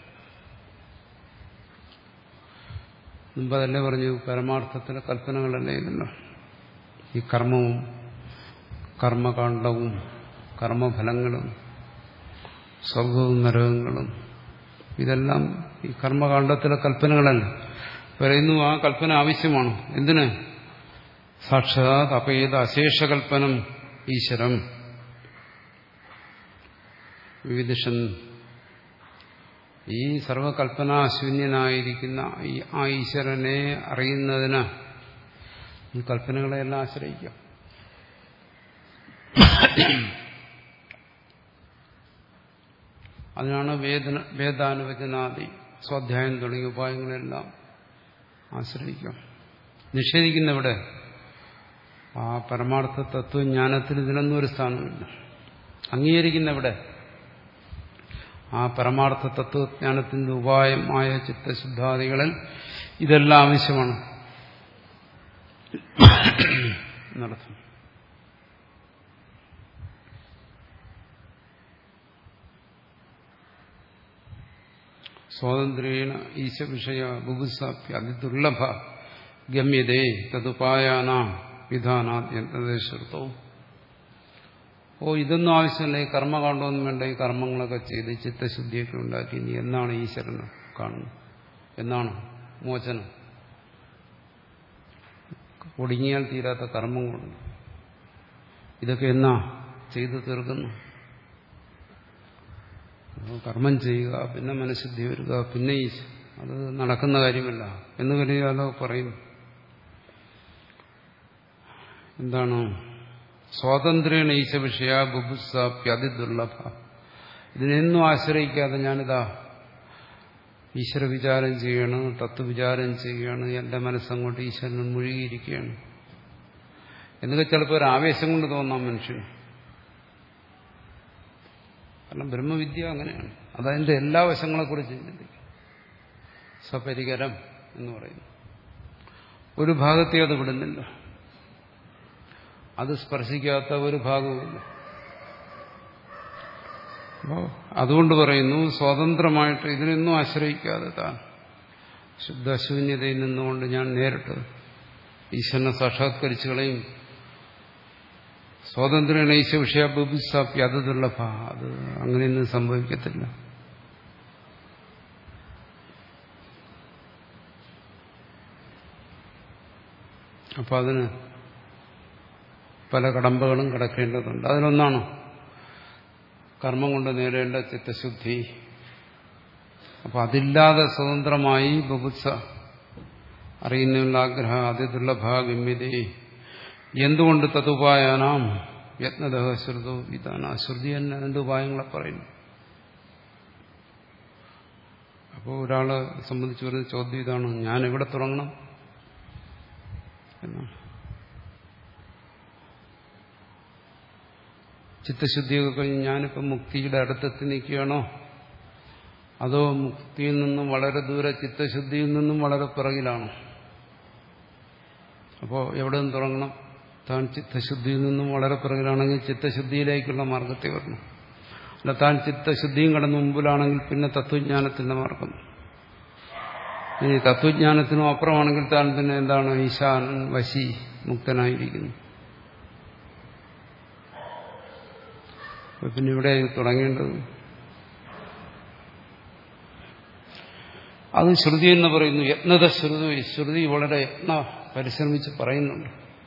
മുമ്പതല്ലേ പറഞ്ഞു, പരമാർത്ഥത്തിലെ കൽപ്പനകളല്ലേ ഇതെല്ലാം. ഈ കർമ്മവും കർമ്മകാണ്ഡവും കർമ്മഫലങ്ങളും സ്വർഗവും നരകങ്ങളും ഇതെല്ലാം ഈ കർമ്മകാണ്ഡത്തിലെ കൽപ്പനകളല്ല. പറയുന്നു ആ കൽപ്പന ആവശ്യമാണ്. എന്തിന്? സാക്ഷാത് അപേത അശേഷകൽപ്പനം ഈശ്വരം വിവിധിഷൻ. ഈ സർവകൽപ്പനാശൂന്യനായിരിക്കുന്ന ആ ഈശ്വരനെ അറിയുന്നതിന് ഈ കൽപ്പനകളെല്ലാം ആശ്രയിക്കാം. അതിനാണ് വേദന വേദാനുവചനാദി സ്വാധ്യായം തുടങ്ങിയ ഉപായങ്ങളെല്ലാം ആശ്രയിക്കാം. നിഷേധിക്കുന്നവിടെ ആ പരമാർത്ഥ തത്വജ്ഞാനത്തിന് ഇതിനൊന്നും ഒരു സ്ഥാനമില്ല. അംഗീകരിക്കുന്നവിടെ ആ പരമാർത്ഥ തത്വജ്ഞാനത്തിന്റെ ഉപായമായ ചിത്തശുദ്ധാദികളിൽ ഇതെല്ലാം ആവശ്യമാണ് നടത്തും. സ്വാതന്ത്ര്യേണ ഈശ വിഷയ ബുഭുസാപ്യ അതിദുർലഭ ഗമ്യതേ തതുപായാന വിധാനാദ്യന്തോ. ഓ ഇതൊന്നും ആവശ്യമില്ല, ഈ കർമ്മകാണ്ഡമൊന്നും വേണ്ട, ഈ കർമ്മങ്ങളൊക്കെ ചെയ്ത് ചിത്തശുദ്ധിയൊക്കെ ഉണ്ടാക്കി ഇനി എന്നാണ് ഈശ്വരനെ കാണുന്നത്? എന്നാണ് മോചനം? ഒടുങ്ങിയാൽ തീരാത്ത കർമ്മങ്ങളുണ്ട്. ഇതൊക്കെ എന്നാ ചെയ്തു തീർക്കുന്നു? കർമ്മം ചെയ്യുക, പിന്നെ മനഃശുദ്ധി വരിക, പിന്നെ ഈ അത് നടക്കുന്ന കാര്യമല്ല എന്ന് കരുതിയാലോ പറയും. എന്താണ്? സ്വാതന്ത്ര്യേണ ഈശ വിഷയ ബുഭുസാപ്യതിദുർലഭ. ഇതിനെന്നും ആശ്രയിക്കാതെ ഞാനിതാ ഈശ്വര വിചാരം ചെയ്യണം, തത്വവിചാരം ചെയ്യുകയാണ്, എന്റെ മനസ്സങ്ങോട്ട് ഈശ്വരൻ മുഴുകിയിരിക്കുകയാണ് എന്നൊക്കെ ചിലപ്പോൾ ഒരു ആവേശം കൊണ്ട് തോന്നാം മനുഷ്യന്. കാരണം ബ്രഹ്മവിദ്യ അങ്ങനെയാണ്. അതതിന്റെ എല്ലാ വശങ്ങളെക്കുറിച്ച് ചിന്തിക്കും. സപരികരം എന്ന് പറയുന്നു. ഒരു ഭാഗത്തെ അത് വിടുന്നില്ല, അത് സ്പർശിക്കാത്ത ഒരു ഭാഗവുമില്ല. അതുകൊണ്ട് പറയുന്നു സ്വതന്ത്രമായിട്ട് ഇതിനൊന്നും ആശ്രയിക്കാതെ താൻ ശുദ്ധശൂന്യതയിൽ നിന്നുകൊണ്ട് ഞാൻ നേരിട്ട് ഈശ്വരനെ സാക്ഷാത്കരിച്ചു കളയും. സ്വാതന്ത്ര്യ ഈശ വിഷയ ബുഭുസാപ്യ അത് ദുർലഭ. അത് അങ്ങനെയൊന്നും സംഭവിക്കത്തില്ല. അപ്പൊ അതിന് പല കടമ്പകളും കിടക്കേണ്ടതുണ്ട്. അതിലൊന്നാണ് കർമ്മം കൊണ്ട് നേടേണ്ട ചിത്തശുദ്ധി. അപ്പൊ അതില്ലാതെ സ്വതന്ത്രമായി ബുഭുത്സ അറിയുന്നതിനുള്ള ആഗ്രഹം അതിദുർലഭ ഗമ്യതേ. എന്തുകൊണ്ട് തതുപായാനാം യത്നദഹ ശ്രുതോ വിധാന. ശ്രുതി തന്നെ അതിന്റെ ഉപായങ്ങളെ പറയുന്നു. അപ്പോൾ ഒരാളെ സംബന്ധിച്ച് വരുന്ന ചോദ്യം ഇതാണ്, ഞാൻ എവിടെ തുടങ്ങണം എന്നാണ്. ചിത്തശുദ്ധിയൊക്കെ കഴിഞ്ഞ് ഞാനിപ്പം മുക്തിയുടെ അടുത്തെത്തി നിൽക്കുകയാണോ, അതോ മുക്തിയിൽ നിന്നും വളരെ ദൂരെ ചിത്തശുദ്ധിയിൽ നിന്നും വളരെ പിറകിലാണോ? അപ്പോൾ എവിടെ നിന്ന് തുടങ്ങണം? താൻ ചിത്തശുദ്ധിയിൽ നിന്നും വളരെ പിറകിലാണെങ്കിൽ ചിത്തശുദ്ധിയിലേക്കുള്ള മാർഗത്തെ വരണം. അല്ല, താൻ ചിത്തശുദ്ധിയും കടന്ന് മുമ്പിലാണെങ്കിൽ പിന്നെ തത്വജ്ഞാനത്തിന്റെ മാർഗം. ഇനി തത്വജ്ഞാനത്തിനും അപ്പുറമാണെങ്കിൽ താൻ പിന്നെ എന്താണ്? ഈശാനൻ വശി മുക്തനായിരിക്കുന്നു. പിന്നെ ഇവിടെ തുടങ്ങേണ്ടത് അത് ശ്രുതി എന്ന് പറയുന്നു. യത്നത ശ്രുതി. ശ്രുതി വളരെ യത്ന പരിശ്രമിച്ച് പറയുന്നുണ്ട്.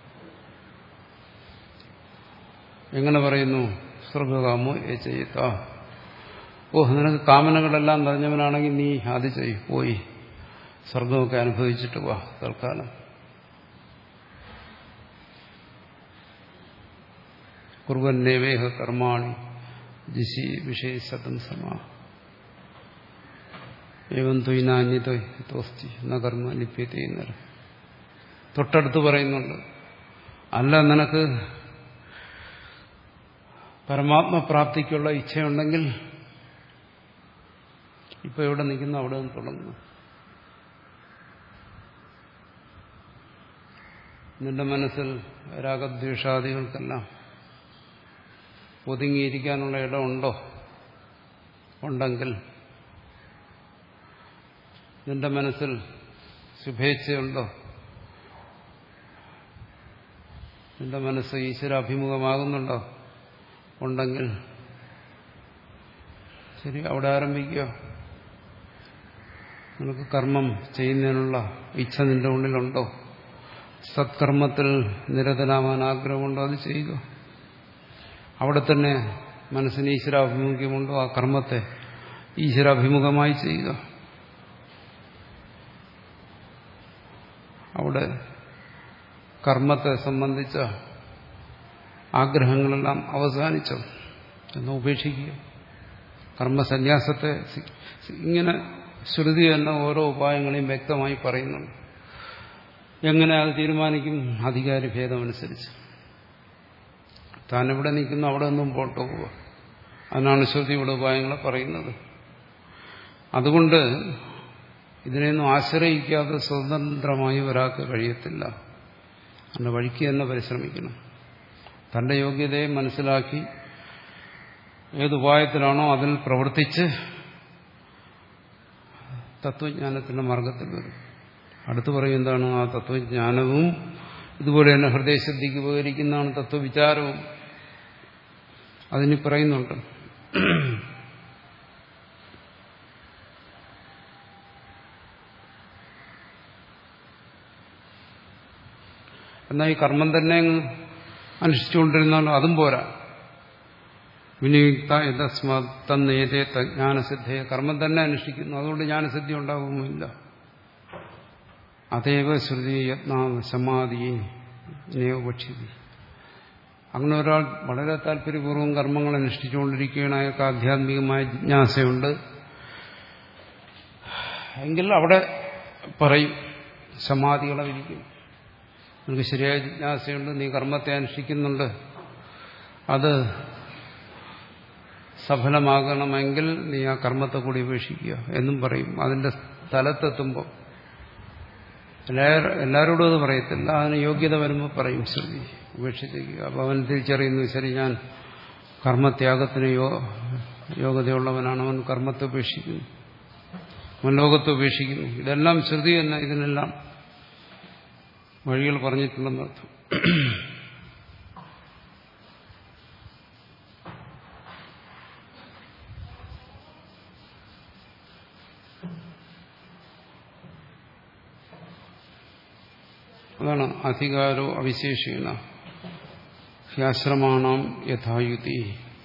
എങ്ങനെ പറയുന്നു? സ്വർഗകാമോ ഏ ചെയ്യത്ത. ഓ, നിനക്ക് കാമനകളെല്ലാം നിറഞ്ഞവനാണെങ്കിൽ നീ അത് ചെയ്യും, പോയി സ്വർഗമൊക്കെ അനുഭവിച്ചിട്ട് വാ തൽക്കാലം. കുർവന്നേവേഹ കർമാണി ജിഷി വിഷയ സതം സമാ ഏവം ത്വയിനാന്യതോസ്തി ന കർമ്മ ലിപ്യത്തെ എന്നറ. തൊട്ടടുത്ത് പറയുന്നുണ്ട്, അല്ല നിനക്ക് പരമാത്മപ്രാപ്തിക്കുള്ള ഇച്ഛയുണ്ടെങ്കിൽ ഇപ്പൊ എവിടെ നിൽക്കുന്നു അവിടെ നിന്ന് തുടങ്ങുന്നു. നിന്റെ മനസ്സിൽ രാഗദ്വേഷാദികൾക്കെല്ലാം ഒതുങ്ങിയിരിക്കാനുള്ള ഇടമുണ്ടോ? ഉണ്ടെങ്കിൽ നിന്റെ മനസ്സിൽ ശുഭേച്ഛയുണ്ടോ? നിന്റെ മനസ്സ് ഈശ്വരാഭിമുഖമാകുന്നുണ്ടോ? ഉണ്ടെങ്കിൽ ശരി, അവിടെ ആരംഭിക്കുക. നിനക്ക് കർമ്മം ചെയ്യുന്നതിനുള്ള ഇച്ഛ നിന്റെ ഉള്ളിലുണ്ടോ? സത്കർമ്മത്തിൽ നിരതനാവാൻ ആഗ്രഹമുണ്ടോ? അത് ചെയ്യുക. അവിടെ തന്നെ മനസ്സിന് ഈശ്വരാഭിമുഖ്യമുണ്ടോ? ആ കർമ്മത്തെ ഈശ്വരാഭിമുഖമായി ചെയ്യുക. അവിടെ കർമ്മത്തെ സംബന്ധിച്ച ആഗ്രഹങ്ങളെല്ലാം അവസാനിച്ചോ എന്ന് ഉപേക്ഷിക്കുക. കർമ്മസന്യാസത്തെ ഇങ്ങനെ ശ്രുതി തന്നെ ഓരോ ഉപായങ്ങളെയും വ്യക്തമായി പറയുന്നുണ്ട്. എങ്ങനെ അത് തീരുമാനിക്കും? അധികാരി ഭേദമനുസരിച്ച്. താൻ എവിടെ നിൽക്കുന്നു അവിടെ നിന്നും പോട്ടു പോവുക. അതിനാണ് ശ്രുതി ഇവിടെ ഉപായങ്ങളെ പറയുന്നത്. അതുകൊണ്ട് ഇതിനെയൊന്നും ആശ്രയിക്കാതെ സ്വതന്ത്രമായി ഒരാൾക്ക് കഴിയത്തില്ല. അതിന്റെ വഴിക്ക് തന്നെ പരിശ്രമിക്കണം. തന്റെ യോഗ്യതയെ മനസ്സിലാക്കി ഏതുപായത്തിലാണോ അതിൽ പ്രവർത്തിച്ച് തത്വജ്ഞാനത്തിന്റെ മാർഗത്തിൽ വരും. അടുത്ത് പറയും എന്താണ്? ആ തത്വജ്ഞാനവും ഇതുപോലെ തന്നെ ഹൃദയശുദ്ധിക്ക് ഉപകരിക്കുന്നതാണ് തത്വവിചാരവും. അതിന് പറയുന്നുണ്ട്. എന്നാൽ ഈ കർമ്മം തന്നെ അനുഷ്ഠിച്ചുകൊണ്ടിരുന്നാലും അതും പോരാ. വിനിയുക്ത യഥസ്മാത് തന്നേതേ ജ്ഞാനസിദ്ധയെ, കർമ്മം തന്നെ അനുഷ്ഠിക്കുന്നു, അതുകൊണ്ട് ജ്ഞാനസിദ്ധി ഉണ്ടാകുന്നില്ല. അതേവ ശ്രുതി യത്ന സമാധി നയോപക്ഷിതി. അങ്ങനെ ഒരാൾ വളരെ താല്പര്യപൂർവ്വം കർമ്മങ്ങൾ അനുഷ്ഠിച്ചുകൊണ്ടിരിക്കുകയാണ്, അയാൾക്ക് ആധ്യാത്മികമായ ജിജ്ഞാസയുണ്ട് എങ്കിൽ അവിടെ പറയും, സമാധികളെ വിരിക്കും. നിനക്ക് ശരിയായ ജിജ്ഞാസയുണ്ട്, നീ കർമ്മത്തെ അനുഷ്ഠിക്കുന്നുണ്ട്, അത് സഫലമാകണമെങ്കിൽ നീ ആ കർമ്മത്തെ കൂടി ഉപേക്ഷിക്കുക എന്നും പറയും. അതിന്റെ സ്ഥലത്തെത്തുമ്പോൾ എല്ലാവരോടും അത് പറയത്തില്ല, അതിന് യോഗ്യത വരുമ്പോൾ പറയും ശ്രുതി ഉപേക്ഷിച്ചിരിക്കുക. അപ്പോൾ അവൻ തിരിച്ചറിയുന്നു, ശരി, ഞാൻ കർമ്മത്യാഗത്തിന് യോ യോഗ്യതയുള്ളവനാണ്, അവൻ കർമ്മത്തെ ഉപേക്ഷിക്കുന്നു, അവൻ ലോകത്തെ ഉപേക്ഷിക്കുന്നു. ഇതെല്ലാം ശ്രുതി തന്നെ ഇതിനെല്ലാം വഴികൾ പറഞ്ഞിട്ടുണ്ടെന്നർത്ഥം. അതാണ് അധികാരോ അവിശേഷീണ ഹ്യാശ്രമാണാം യഥായുതി.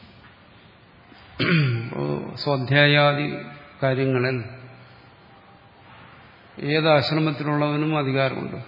സ്വാധ്യായാദി കാര്യങ്ങളിൽ ഏത് ആശ്രമത്തിലുള്ളവനും അധികാരമുണ്ട്.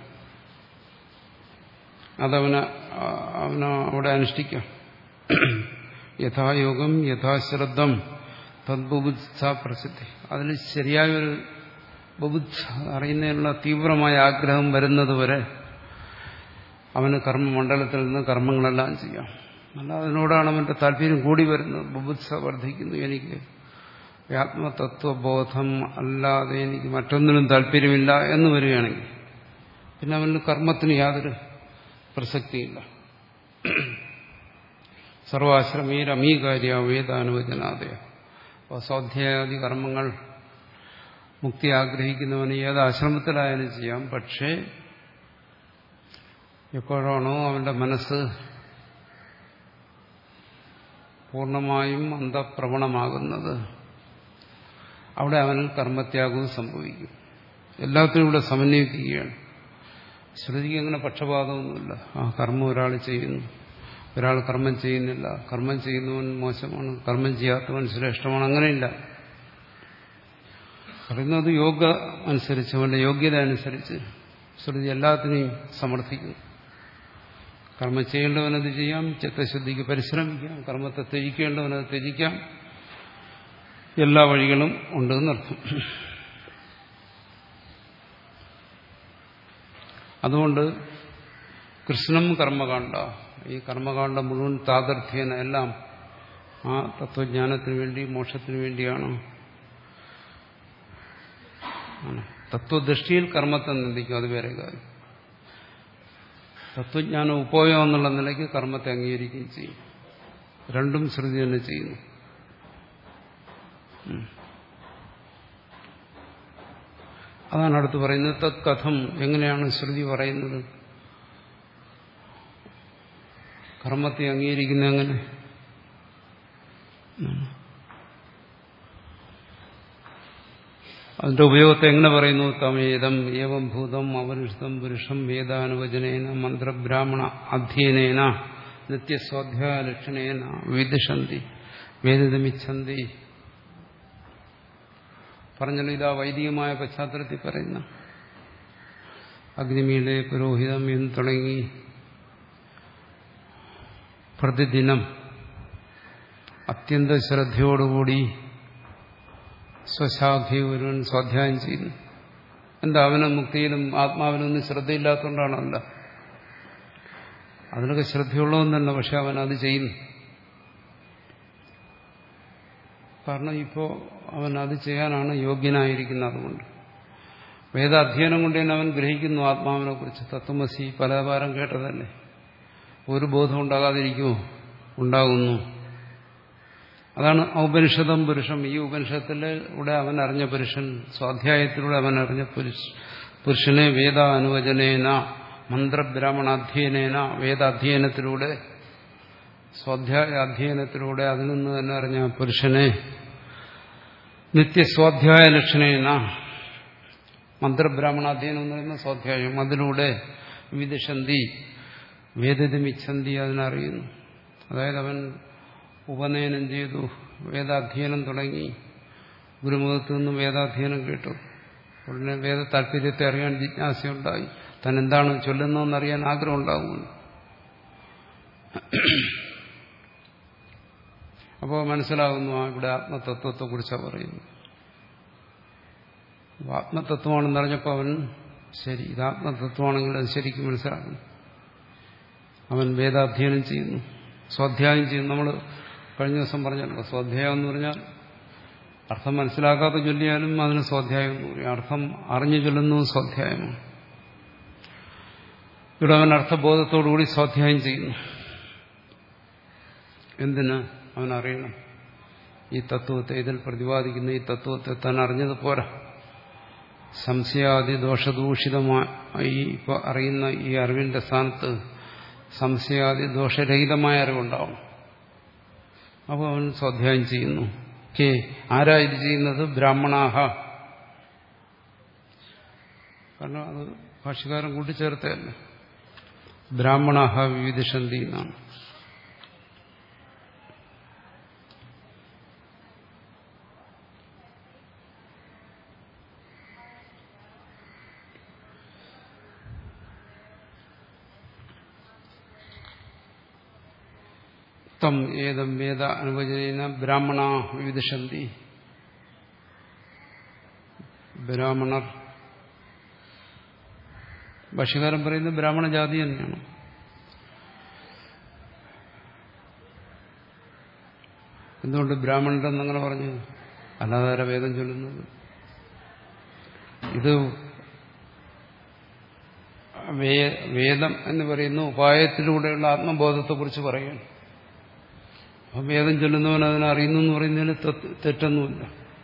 അതവന് അവന് അവിടെ അനുഷ്ഠിക്കാം. യഥായോഗം യഥാശ്രദ്ധം തദ്ബുബുത്സ പ്രസിദ്ധി. അതിൽ ശരിയായൊരു ബുബുത്സ അറിയുന്നതിനുള്ള തീവ്രമായ ആഗ്രഹം വരുന്നതുവരെ അവന് കർമ്മമണ്ഡലത്തിൽ നിന്ന് കർമ്മങ്ങളെല്ലാം ചെയ്യാം. അല്ല, അതിനോടാണ് അവന്റെ താല്പര്യം കൂടി വരുന്നത്, ബുബുത്സ വർദ്ധിക്കുന്നു. എനിക്ക് ആത്മതത്വബോധം അല്ലാതെ എനിക്ക് മറ്റൊന്നിനും താല്പര്യമില്ല എന്ന് വരികയാണെങ്കിൽ പിന്നെ അവന് കർമ്മത്തിന് യാതൊരു പ്രസക്തിയില്ല. സർവാശ്രമീരമീകാര്യ വേദാനുവചനാദയ. അപ്പോൾ സ്വാധ്യായാദി കർമ്മങ്ങൾ മുക്തി ആഗ്രഹിക്കുന്നവന് ഏത് ആശ്രമത്തിലായാലും ചെയ്യാം. പക്ഷേ എപ്പോഴാണോ അവന്റെ മനസ്സ് പൂർണ്ണമായും അന്ധപ്രവണമാകുന്നത് അവിടെ അവനിൽ കർമ്മത്യാഗവും സംഭവിക്കും. എല്ലാത്തിനും ഇവിടെ സമന്വയിക്കുകയാണ്. ശ്രുതിക്ക് അങ്ങനെ പക്ഷപാതമൊന്നുമില്ല. ആ കർമ്മം ഒരാൾ ചെയ്യുന്നു, ഒരാൾ കർമ്മം ചെയ്യുന്നില്ല, കർമ്മം ചെയ്യുന്നവൻ മോശമാണ്, കർമ്മം ചെയ്യാത്തവൻ ശ്രേഷ്ഠമാണ്, അങ്ങനെയില്ല. പറയുന്നത് യോഗ അനുസരിച്ച്, അവന്റെ യോഗ്യത അനുസരിച്ച് ശ്രുതി എല്ലാത്തിനെയും സമർത്ഥിക്കുന്നു. കർമ്മം ചെയ്യേണ്ടവനത് ചെയ്യാം, ചിത്തശുദ്ധിക്ക് പരിശ്രമിക്കാം, കർമ്മത്തെ ത്യജിക്കേണ്ടവനത് ത്യജിക്കാം. എല്ലാ വഴികളും ഉണ്ടെന്നർത്ഥം. അതുകൊണ്ട് കൃഷ്ണം കർമ്മകാണ്ഡ, ഈ കർമ്മകാണ്ഡ മുഴുവൻ താദർത്ഥ്യേന എല്ലാം ആ തത്വജ്ഞാനത്തിന് വേണ്ടി, മോക്ഷത്തിന് വേണ്ടിയാണ്. തത്വദൃഷ്ടിയിൽ കർമ്മത്തെ നിന്ദിക്കും, അത് വേറെ കാര്യം. തത്വജ്ഞാനം ഉപോയം എന്നുള്ള നിലയ്ക്ക് കർമ്മത്തെ അംഗീകരിക്കുകയും ചെയ്യും. രണ്ടും ശ്രുതി തന്നെ ചെയ്യുന്നു. അതാണ് അടുത്ത് പറയുന്നത്. തത് കഥം, എങ്ങനെയാണ് ശ്രുതി പറയുന്നത്? കർമ്മത്തെ അംഗീകരിക്കുന്ന എങ്ങനെ? അതിന്റെ ഉപയോഗത്തെ എങ്ങനെ പറയുന്നു? തമേതം ഏവം ഭൂതം അവനിഷ്ഠം പുരുഷം വേദാനുവചനേന മന്ത്രബ്രാഹ്മണ അധ്യയനേന നിത്യസ്വാധ്യായ ലക്ഷണേന വിദിഷന്തി വേദിതമിച്ഛന്തി. പറഞ്ഞല്ലോ, ഇതാ വൈദികമായ പശ്ചാത്തലത്തിൽ പറയുന്ന അഗ്നിമീലെ പുരോഹിതം എന്ന് തുടങ്ങി പ്രതിദിനം അത്യന്ത ശ്രദ്ധയോടുകൂടി സ്വശാഖയെ ഒരുവൻ സ്വാധ്യായം ചെയ്യുന്നു. എന്താ, അവന് മുക്തിയിലും ആത്മാവിനൊന്നും ശ്രദ്ധയില്ലാത്തതുകൊണ്ടാണല്ല, അതിനൊക്കെ ശ്രദ്ധയുള്ളവൻ തന്നെ, പക്ഷെ അവൻ അത് ചെയ്യുന്നു. കാരണം ഇപ്പോൾ അവൻ അത് ചെയ്യാനാണ് യോഗ്യനായിരിക്കുന്നത്. അതുകൊണ്ട് വേദാധ്യയനം കൊണ്ട് തന്നെ അവൻ ഗ്രഹിക്കുന്നു ആത്മാവിനെ കുറിച്ച്. തത്വമസി പലവാരം കേട്ടതല്ലേ, ഒരു ബോധം ഉണ്ടാകാതിരിക്കുമോ? ഉണ്ടാകുന്നു. അതാണ് ഔപനിഷദം പുരുഷം. ഈ ഉപനിഷത്തിലൂടെ അവൻ അറിഞ്ഞ പുരുഷൻ, സ്വാധ്യായത്തിലൂടെ അവൻ അറിഞ്ഞ പുരുഷനെ വേദാനുവചനേന മന്ത്രബ്രാഹ്മണാധ്യയനേന, വേദാധ്യയനത്തിലൂടെ സ്വാധ്യായ അധ്യയനത്തിലൂടെ അതിൽ നിന്ന് തന്നെ അറിഞ്ഞ പുരുഷനെ നിത്യസ്വാധ്യായ ലക്ഷണേന, മന്ത്രബ്രാഹ്മണാധ്യയനം എന്ന് പറയുന്ന സ്വാധ്യായം, അതിലൂടെ വിദിഷന്തി വേദിതമിച്ഛന്തി, അതിനറിയുന്നു. അതായത് അവൻ ഉപനയനം ചെയ്തു, വേദാധ്യയനം തുടങ്ങി, ഗുരുമുഖത്തു നിന്നും വേദാധ്യയനം കേട്ടു, ഉടനെ വേദ താല്പര്യത്തെ അറിയാൻ ജിജ്ഞാസയുണ്ടായി, താൻ എന്താണ് ചൊല്ലുന്നതെന്നറിയാൻ ആഗ്രഹം ഉണ്ടാകുന്നു. അപ്പോൾ മനസ്സിലാകുന്നു, ആ ഇവിടെ ആത്മതത്വത്തെക്കുറിച്ചാണ് പറയുന്നത്. ആത്മതത്വമാണെന്നറിഞ്ഞപ്പോൾ അവൻ ശരി, ഇത് ആത്മതത്വമാണെങ്കിൽ അത് ശരിക്കും മനസ്സിലാക്കുന്നു. അവൻ വേദാധ്യയനം ചെയ്യുന്നു, സ്വാധ്യായം ചെയ്യുന്നു. നമ്മൾ കഴിഞ്ഞ ദിവസം പറഞ്ഞല്ലോ, സ്വാധ്യായം എന്ന് പറഞ്ഞാൽ അർത്ഥം മനസ്സിലാക്കാതെ ചൊല്ലിയാലും അതിന് സ്വാധ്യായം എന്ന് പറയും. അർത്ഥം അറിഞ്ഞു ചൊല്ലുന്നതും സ്വാധ്യായമാണ്. ഇവിടെ അവൻ അർത്ഥബോധത്തോടുകൂടി സ്വാധ്യായം ചെയ്യുന്നു. എന്തിന്? അവൻ അറിയണം ഈ തത്വത്തെ, ഇതിൽ പ്രതിപാദിക്കുന്ന ഈ തത്വത്തെ താൻ അറിഞ്ഞത് പോരാ. സംശയാദി ദോഷദൂഷിതമായി ഇപ്പൊ അറിയുന്ന ഈ അറിവിന്റെ സ്ഥാനത്ത് സംശയാദി ദോഷരഹിതമായ അറിവുണ്ടാവും. അപ്പോൾ അവൻ സ്വാധ്യായം ചെയ്യുന്നു. കെ ആരാ ഇത് ചെയ്യുന്നത്? ബ്രാഹ്മണാഹ. കാരണം അത് ഭാഷ്യകാരൻ കൂട്ടിച്ചേർത്തല്ല. ബ്രാഹ്മണാഹ വിവിധിഷന്തി എന്നാണ്. തം ഏതം വേദ അനുവചന ബ്രാഹ്മണ വിവിധിഷന്തി. ബ്രാഹ്മണർ, ഭാഷ്യകാരൻ പറയുന്നത് ബ്രാഹ്മണ ജാതി തന്നെയാണ്. എന്തുകൊണ്ട് ബ്രാഹ്മണരെന്ന് അങ്ങനെ പറഞ്ഞു? അല്ലാതെ വേദം ചൊല്ലുന്നത്. ഇത് വേദം എന്ന് പറയുന്ന ഉപായത്തിലൂടെയുള്ള ആത്മബോധത്തെക്കുറിച്ച് പറയുകയാണ്. അപ്പം വേദം ചൊല്ലുന്നവൻ അതിനെ അറിയുന്നു എന്ന് പറയുന്നതിന് തെറ്റൊന്നുമില്ല.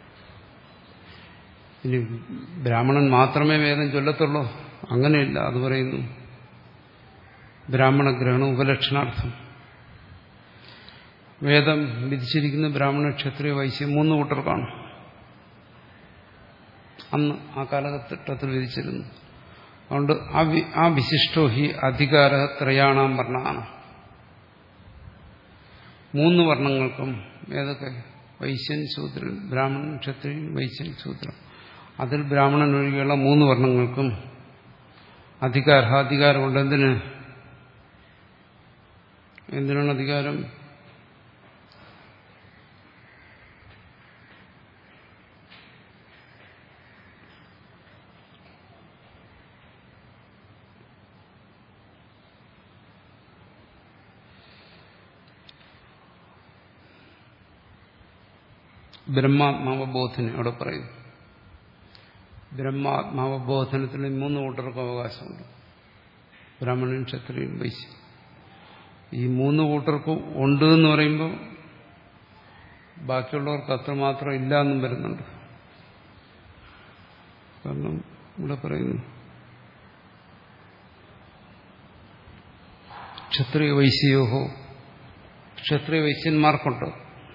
ഇനി ബ്രാഹ്മണൻ മാത്രമേ വേദം ചൊല്ലത്തുള്ളൂ, അങ്ങനെയില്ല. അത് പറയുന്നു ബ്രാഹ്മണഗ്രഹണം ഉപലക്ഷണാർത്ഥം. വേദം വിധിച്ചിരിക്കുന്ന ബ്രാഹ്മണ ക്ഷത്രിയ വൈശ്യ മൂന്ന് കൂട്ടർക്കാണ്. അന്ന് ആ കാലഘട്ടത്തിൽ വിധിച്ചിരുന്നു. അതുകൊണ്ട് ആ വിശിഷ്ടോ ഹി അധികാര ത്രയാണാം വർണ്ണാണ്. മൂന്ന് വർണ്ണങ്ങൾക്കും, ഏതൊക്കെ? വൈശ്യൻ, ശൂദ്രൻ, ബ്രാഹ്മണൻ, ക്ഷത്രിയൻ, വൈശ്യൻ, ശൂദ്രൻ. അതിൽ ബ്രാഹ്മണൻ ഒഴികെയുള്ള മൂന്ന് വർണ്ണങ്ങൾക്കും അധികാര അധികാരമുണ്ട്. എന്തിന്? എന്തിനാണ് അധികാരം? ബ്രഹ്മാത്മാവബോധന അവിടെ പറയുന്നു. ബ്രഹ്മാത്മാവബോധനത്തിന് മൂന്ന് കൂട്ടർക്ക് അവകാശമുണ്ട്: ബ്രാഹ്മണൻ, ക്ഷത്രിയൻ, വൈശ്യൻ. ഈ മൂന്ന് കൂട്ടർക്കും ഉണ്ട് എന്ന് പറയുമ്പോൾ ബാക്കിയുള്ളവർക്ക് അത്രമാത്രം ഇല്ല എന്നും വരുന്നുണ്ട്. കാരണം ഇവിടെ പറയുന്നു ക്ഷത്രിയ വൈശ്യോഹോ, ക്ഷത്രിയ വൈശ്യന്മാർക്കുണ്ട്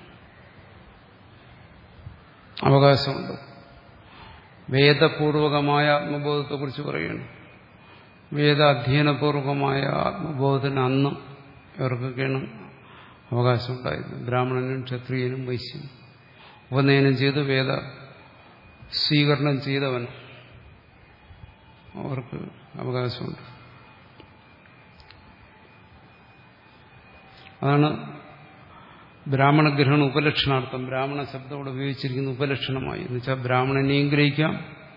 അവകാശമുണ്ട്. വേദപൂർവകമായ ആത്മബോധത്തെക്കുറിച്ച് പറയുന്നു. വേദ അധ്യയനപൂർവകമായ ആത്മബോധത്തിന് അന്ന് ഇവർക്കൊക്കെയാണ് അവകാശമുണ്ടായത്. ബ്രാഹ്മണനും ക്ഷത്രിയനും വൈശ്യനും ഉപനയനം ചെയ്ത് വേദ സ്വീകരണം ചെയ്തവൻ അവർക്ക് അവകാശമുണ്ട്. അതാണ് ബ്രാഹ്മണ ഗ്രഹണ ഉപലക്ഷണാർത്ഥം. ബ്രാഹ്മണ ശബ്ദം ഇവിടെ ഉപയോഗിച്ചിരിക്കുന്ന ഉപലക്ഷണമായി എന്ന് വെച്ചാൽ ബ്രാഹ്മണനെയും ഗ്രഹിക്കാം,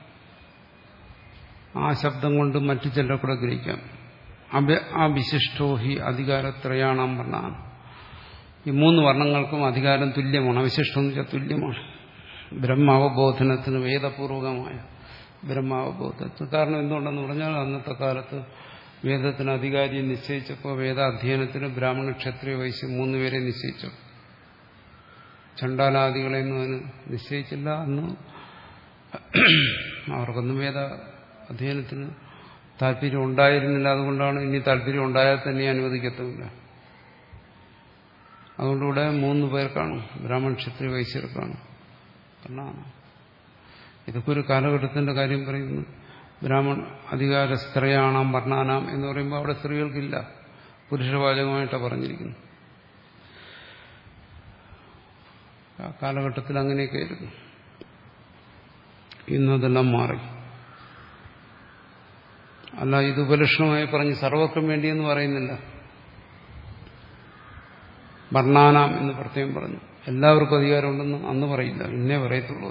ആ ശബ്ദം കൊണ്ട് മറ്റു ചിലരെ കൂടെ ഗ്രഹിക്കാം. ആ വിശിഷ്ടോ ഹി അധികാരത്രയാണം വർണ്ണാണ്. ഈ മൂന്ന് വർണ്ണങ്ങൾക്കും അധികാരം തുല്യമാണ്. അവിശിഷ്ടം എന്ന് വെച്ചാൽ തുല്യമാണ്. ബ്രഹ്മാവബോധനത്തിന് വേദപൂർവകമായ ബ്രഹ്മാവബോധത്തിന്. കാരണം എന്തുകൊണ്ടെന്ന് പറഞ്ഞാൽ അന്നത്തെ കാലത്ത് വേദത്തിന് അധികാരിയെ നിശ്ചയിച്ചപ്പോൾ വേദാധ്യയനത്തിന് ബ്രാഹ്മണ ക്ഷത്രിയ വൈശ്യ മൂന്നുപേരെ നിശ്ചയിച്ചു. ചണ്ഡാലാദികളെയൊന്നും അതിന് നിശ്ചയിച്ചില്ല. അന്ന് അവർക്കൊന്നും വേദ അധ്യയനത്തിന് താല്പര്യം ഉണ്ടായിരുന്നില്ല. അതുകൊണ്ടാണ് ഇനി താല്പര്യം ഉണ്ടായാൽ തന്നെ അനുവദിക്കത്തുമില്ല. അതുകൊണ്ടിവിടെ മൂന്ന് പേർക്കാണ്, ബ്രാഹ്മണ ക്ഷത്രിയ വൈശ്യർക്കാണ്. കാരണം ഇതൊക്കെ ഒരു കാലഘട്ടത്തിന്റെ കാര്യം പറയുന്നു. ബ്രാഹ്മൺ അധികാര സ്ത്രീയാണാം വർണ്ണാനാം എന്ന് പറയുമ്പോൾ അവിടെ സ്ത്രീകൾക്കില്ല, പുരുഷവാചകമായിട്ടാണ് പറഞ്ഞിരിക്കുന്നു. ആ കാലഘട്ടത്തിൽ അങ്ങനെയൊക്കെ ആയിരുന്നു. ഇന്നതെല്ലാം മാറി. അല്ല, ഇത് ഉപലക്ഷണമായി പറഞ്ഞ് സർവ്വക്കും വേണ്ടിയെന്ന് പറയുന്നില്ല. വർണ്ണാനാം എന്ന് പ്രത്യേകം പറഞ്ഞു. എല്ലാവർക്കും അധികാരമുണ്ടെന്ന് അന്ന് പറയില്ല, ഇന്നേ പറയത്തുള്ളൂ.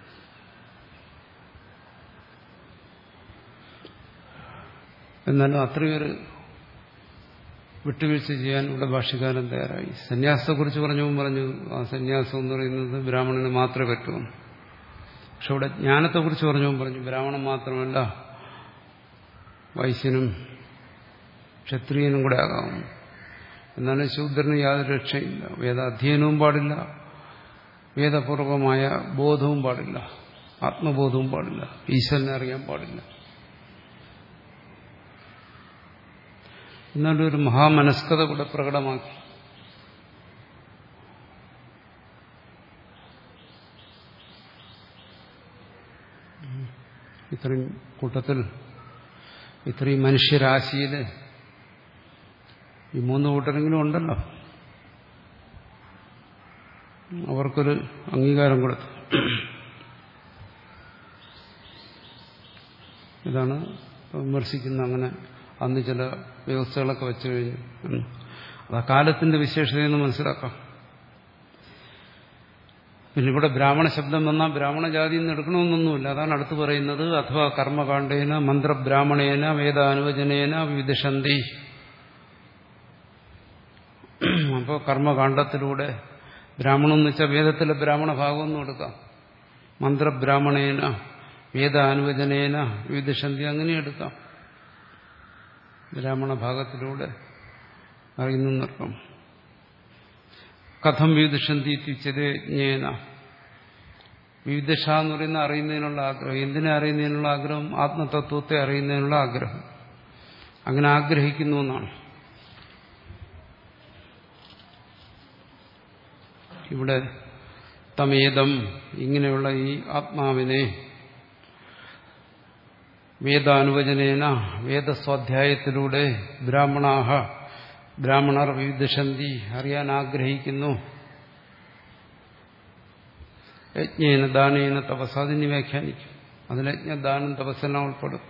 എന്നാലും അത്രയൊരു വിട്ടുവീഴ്ച ചെയ്യാൻ ഇവിടെ ഭാഷ്യകാരൻ തയ്യാറായി. സന്യാസത്തെക്കുറിച്ച് പറഞ്ഞവും പറഞ്ഞു, ആ സന്യാസം എന്ന് പറയുന്നത് ബ്രാഹ്മണന് മാത്രമേ പറ്റൂ. പക്ഷെ ഇവിടെ ജ്ഞാനത്തെക്കുറിച്ച് പറഞ്ഞവും പറഞ്ഞു, ബ്രാഹ്മണൻ മാത്രമല്ല വൈശ്യനും ക്ഷത്രിയനും കൂടെ ആകാം. എന്നാലും ശൂദ്രന് യാതൊരു രക്ഷയില്ല. വേദാധ്യയനവും പാടില്ല, വേദപൂർവകമായ ബോധവും പാടില്ല, ആത്മബോധവും പാടില്ല, ഈശ്വരനെ അറിയാൻ പാടില്ല. എന്നാലും ഒരു മഹാമനസ്കത കൂടെ പ്രകടമാക്കി. ഇത്രയും കൂട്ടത്തിൽ, ഇത്രയും മനുഷ്യരാശിയിൽ ഈ മൂന്ന് കൂട്ടരെങ്കിലും ഉണ്ടല്ലോ, അവർക്കൊരു അംഗീകാരം കൊടുത്തു. ഇതാണ് വിമർശിക്കുന്ന. അങ്ങനെ അന്ന് ചില വ്യവസ്ഥകളൊക്കെ വെച്ചു കഴിഞ്ഞു. അത് ആ കാലത്തിന്റെ വിശേഷതയെന്ന് മനസ്സിലാക്കാം. പിന്നെ ഇവിടെ ബ്രാഹ്മണ ശബ്ദം വന്നാൽ ബ്രാഹ്മണ ജാതിയിൽ നിന്ന് എടുക്കണമെന്നൊന്നുമില്ല. അതാണ് അടുത്ത് പറയുന്നത്. അഥവാ കർമ്മകാണ്ഡേന മന്ത്രബ്രാഹ്മണേന വേദാനുവചനേന വിവിധന്തി. അപ്പോൾ കർമ്മകാണ്ഡത്തിലൂടെ ബ്രാഹ്മണം എന്ന് വെച്ചാൽ വേദത്തിലെ ബ്രാഹ്മണ ഭാഗമൊന്നും എടുക്കാം. മന്ത്രബ്രാഹ്മണേന വേദാനുവചനേന വിവിധന്തി അങ്ങനെ എടുക്കാം. ബ്രാഹ്മണ ഭാഗത്തിലൂടെ അറിയുന്നർത്ഥം. കഥം വിവിധന്തി തിരിച്ചതേന. വിവിധ എന്ന് പറയുന്ന അറിയുന്നതിനുള്ള ആഗ്രഹം. എന്തിനെ അറിയുന്നതിനുള്ള ആഗ്രഹം? ആത്മതത്വത്തെ അറിയുന്നതിനുള്ള ആഗ്രഹം. അങ്ങനെ ആഗ്രഹിക്കുന്നു എന്നാണ് ഇവിടെ. തമേദം, ഇങ്ങനെയുള്ള ഈ ആത്മാവിനെ വേദാനുവചനേന, വേദസ്വാധ്യായത്തിലൂടെ ബ്രാഹ്മണാഹ, ബ്രാഹ്മണർ വിവിധന്തി, അറിയാൻ ആഗ്രഹിക്കുന്നു. യജ്ഞേന ദാനേന തപസ്, അതിന് വ്യാഖ്യാനിക്കും. അതിൽ യജ്ഞദാനം തപസ്സെല്ലാം ഉൾപ്പെടും.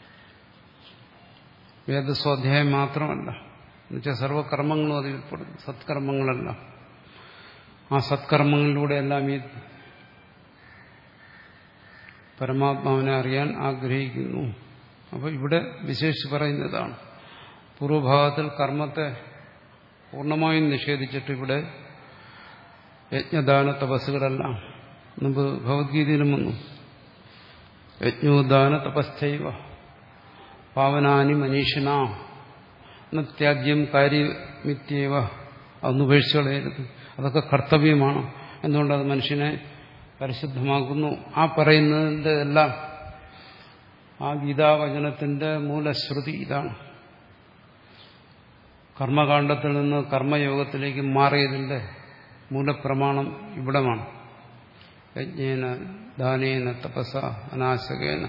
വേദസ്വാധ്യായം മാത്രമല്ല, എന്നുവെച്ചാൽ സർവകർമ്മങ്ങളും അതിൽ ഉൾപ്പെടും. സത്കർമ്മങ്ങളെല്ലാം, ആ സത്കർമ്മങ്ങളിലൂടെ എല്ലാം ഈ പരമാത്മാവിനെ അറിയാൻ ആഗ്രഹിക്കുന്നു. അപ്പോൾ ഇവിടെ വിശേഷിച്ച് പറയുന്നതാണ്. പൂർവഭാഗത്തിൽ കർമ്മത്തെ പൂർണ്ണമായും നിഷേധിച്ചിട്ട് ഇവിടെ യജ്ഞദാന തപസ്സുകളെല്ലാം മുമ്പ് ഭഗവത്ഗീതയിലും വന്നു. യജ്ഞോദാന തപശ്ചൈവ പാവനാനി മനീഷിണ ത്യാജ്യം കാര്യമിത്യേവ, അതൊന്നും ഉപേക്ഷിച്ച് കളയരുത്. അതൊക്കെ കർത്തവ്യമാണ്. എന്തുകൊണ്ട് അത് മനുഷ്യനെ പരിശുദ്ധമാക്കുന്നു. ആ പറയുന്നതിൻ്റെ എല്ലാം ആ ഗീതാവചനത്തിന്റെ മൂലശ്രുതി ഇതാണ്. കർമ്മകാണ്ഡത്തിൽ നിന്ന് കർമ്മയോഗത്തിലേക്ക് മാറിയതിന്റെ മൂലപ്രമാണം ഇവിടമാണ്. യജ്ഞേന ദാനേന തപസ അനാശകേന.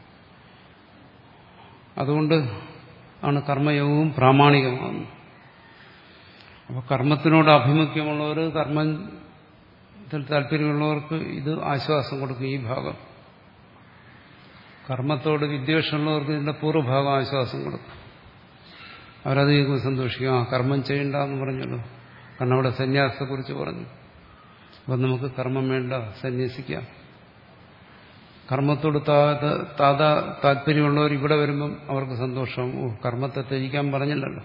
അതുകൊണ്ട് ആണ് കർമ്മയോഗവും പ്രാമാണികമാകുന്നത്. അപ്പോൾ കർമ്മത്തിനോട് ആഭിമുഖ്യമുള്ളവർ, കർമ്മത്തിൽ താല്പര്യമുള്ളവർക്ക് ഇത് ആശ്വാസം കൊടുക്കും. ഈ ഭാഗം കർമ്മത്തോട് വിദ്വേഷമുള്ളവർക്ക് ഇതിന്റെ പൂർവ്വഭാഗം ആശ്വാസം കൊടുക്കും. അവരത് കേൾക്കുമ്പോൾ സന്തോഷിക്കും. ആ കർമ്മം ചെയ്യണ്ടെന്ന് പറഞ്ഞല്ലോ, കാരണം അവിടെ സന്യാസത്തെക്കുറിച്ച് പറഞ്ഞു. അപ്പം നമുക്ക് കർമ്മം വേണ്ട, സന്യസിക്കാം. കർമ്മത്തോട് താതാ താല്പര്യമുള്ളവർ ഇവിടെ വരുമ്പം അവർക്ക് സന്തോഷം. ഓ, കർമ്മത്തെ ത്യജിക്കാൻ പറഞ്ഞില്ലല്ലോ,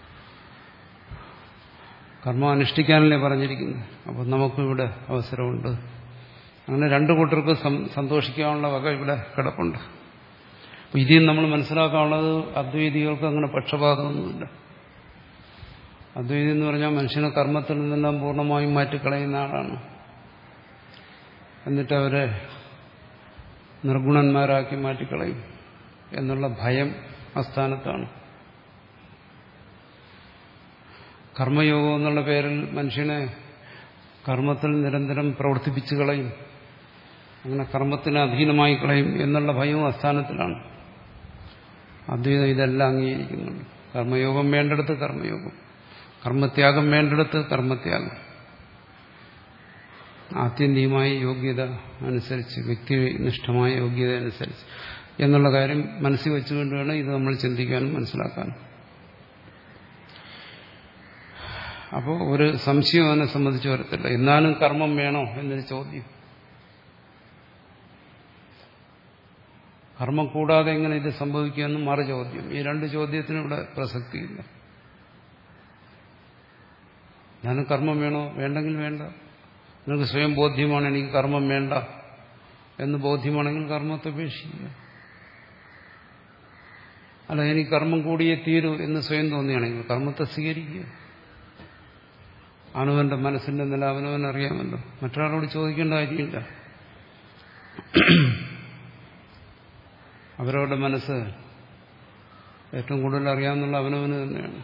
കർമ്മം അനുഷ്ഠിക്കാനല്ലേ പറഞ്ഞിരിക്കുന്നു. അപ്പം നമുക്കിവിടെ അവസരമുണ്ട്. അങ്ങനെ രണ്ടു കൂട്ടർക്ക് സന്തോഷിക്കാനുള്ള വക ഇവിടെ കിടപ്പുണ്ട്. അപ്പം ഇതിൽ നമ്മൾ മനസ്സിലാക്കാനുള്ളത് അദ്വൈതികൾക്ക് അങ്ങനെ പക്ഷപാതമൊന്നുമില്ല. അദ്വൈതി എന്ന് പറഞ്ഞാൽ മനുഷ്യനെ കർമ്മത്തിൽ നിന്നെല്ലാം പൂർണ്ണമായും മാറ്റിക്കളയുന്ന ആളാണ്. എന്നിട്ട് അവരെ നിർഗുണന്മാരാക്കി മാറ്റിക്കളയും എന്നുള്ള ഭയം അസ്ഥാനത്താണ്. കർമ്മയോഗം എന്നുള്ള പേരിൽ മനുഷ്യനെ കർമ്മത്തിൽ നിരന്തരം പ്രവർത്തിപ്പിച്ചു കളയും, അങ്ങനെ കർമ്മത്തിന് അധീനമായി കളയും എന്നുള്ള ഭയവും അസ്ഥാനത്തിലാണ്. അദ്വൈതം ഇതെല്ലാം അംഗീകരിക്കുന്നുണ്ട്. കർമ്മയോഗം വേണ്ടിടത്ത് കർമ്മയോഗം, കർമ്മത്യാഗം വേണ്ടിടത്ത് കർമ്മത്യാഗം, ആത്യന്തികമായ യോഗ്യത അനുസരിച്ച്, വ്യക്തിനിഷ്ഠമായ യോഗ്യത അനുസരിച്ച് എന്നുള്ള കാര്യം മനസ്സിൽ വെച്ചുകൊണ്ട് വേണം ഇത് നമ്മൾ ചിന്തിക്കാനും മനസ്സിലാക്കാനും. അപ്പോൾ ഒരു സംശയം അതിനെ സംബന്ധിച്ച് വരത്തില്ല. എന്നാലും കർമ്മം വേണോ എന്നൊരു ചോദ്യം. കർമ്മം കൂടാതെ എങ്ങനെ ഇത് സംഭവിക്കുമെന്നും മറു ചോദ്യം. ഈ രണ്ട് ചോദ്യത്തിനും ഇവിടെ പ്രസക്തിയില്ല. ഞാനും കർമ്മം വേണോ, വേണ്ടെങ്കിൽ വേണ്ട. നിങ്ങൾക്ക് സ്വയം ബോധ്യമാണ് എനിക്ക് കർമ്മം വേണ്ട എന്ന് ബോധ്യമാണെങ്കിൽ കർമ്മത്തെ ഉപേക്ഷിക്കുക. അല്ല, എനിക്ക് കർമ്മം കൂടിയേ തീരൂ എന്ന് സ്വയം തോന്നിയാണെങ്കിൽ കർമ്മത്തെ സ്വീകരിക്കുക. അവനവന്റെ മനസ്സിന്റെ നില അവനവനറിയാമല്ലോ, മറ്റൊരാളോട് ചോദിക്കേണ്ട കാര്യമില്ല. അവരവരുടെ മനസ്സ് ഏറ്റവും കൂടുതൽ അറിയാമെന്നുള്ള അവനവന് തന്നെയാണ്.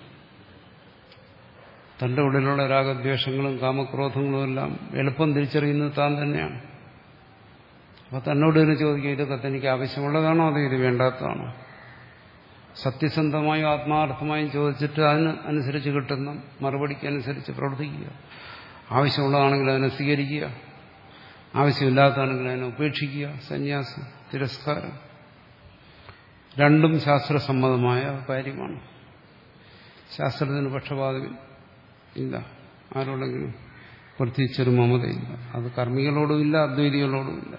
തന്റെ ഉള്ളിലുള്ള രാഗദ്വേഷങ്ങളും കാമക്രോധങ്ങളും എല്ലാം എളുപ്പം തിരിച്ചറിയുന്നത് താൻ തന്നെയാണ്. അപ്പൊ തന്നോട് തന്നെ ചോദിക്കുക, ഇതൊക്കെ തനിക്ക് ആവശ്യമുള്ളതാണോ അതോ ഇത് വേണ്ടാത്തതാണോ? സത്യസന്ധമായും ആത്മാർത്ഥമായും ചോദിച്ചിട്ട് അതിന് അനുസരിച്ച് കിട്ടുന്ന മറുപടിക്ക് അനുസരിച്ച് പ്രവർത്തിക്കുക. ആവശ്യമുള്ളതാണെങ്കിൽ അതിനെ സ്വീകരിക്കുക, ആവശ്യമില്ലാത്തതാണെങ്കിൽ അതിനെ ഉപേക്ഷിക്കുക. സന്യാസം, തിരസ്കാരം രണ്ടും ശാസ്ത്രസമ്മതമായ കാര്യമാണ്. ശാസ്ത്രത്തിന് പക്ഷപാതം ഇല്ല, ആരോടെങ്കിലും പ്രത്യേകിച്ചൊരു മമതയില്ല. അത് കർമ്മികളോടുമില്ല, അദ്വൈതികളോടുമില്ല.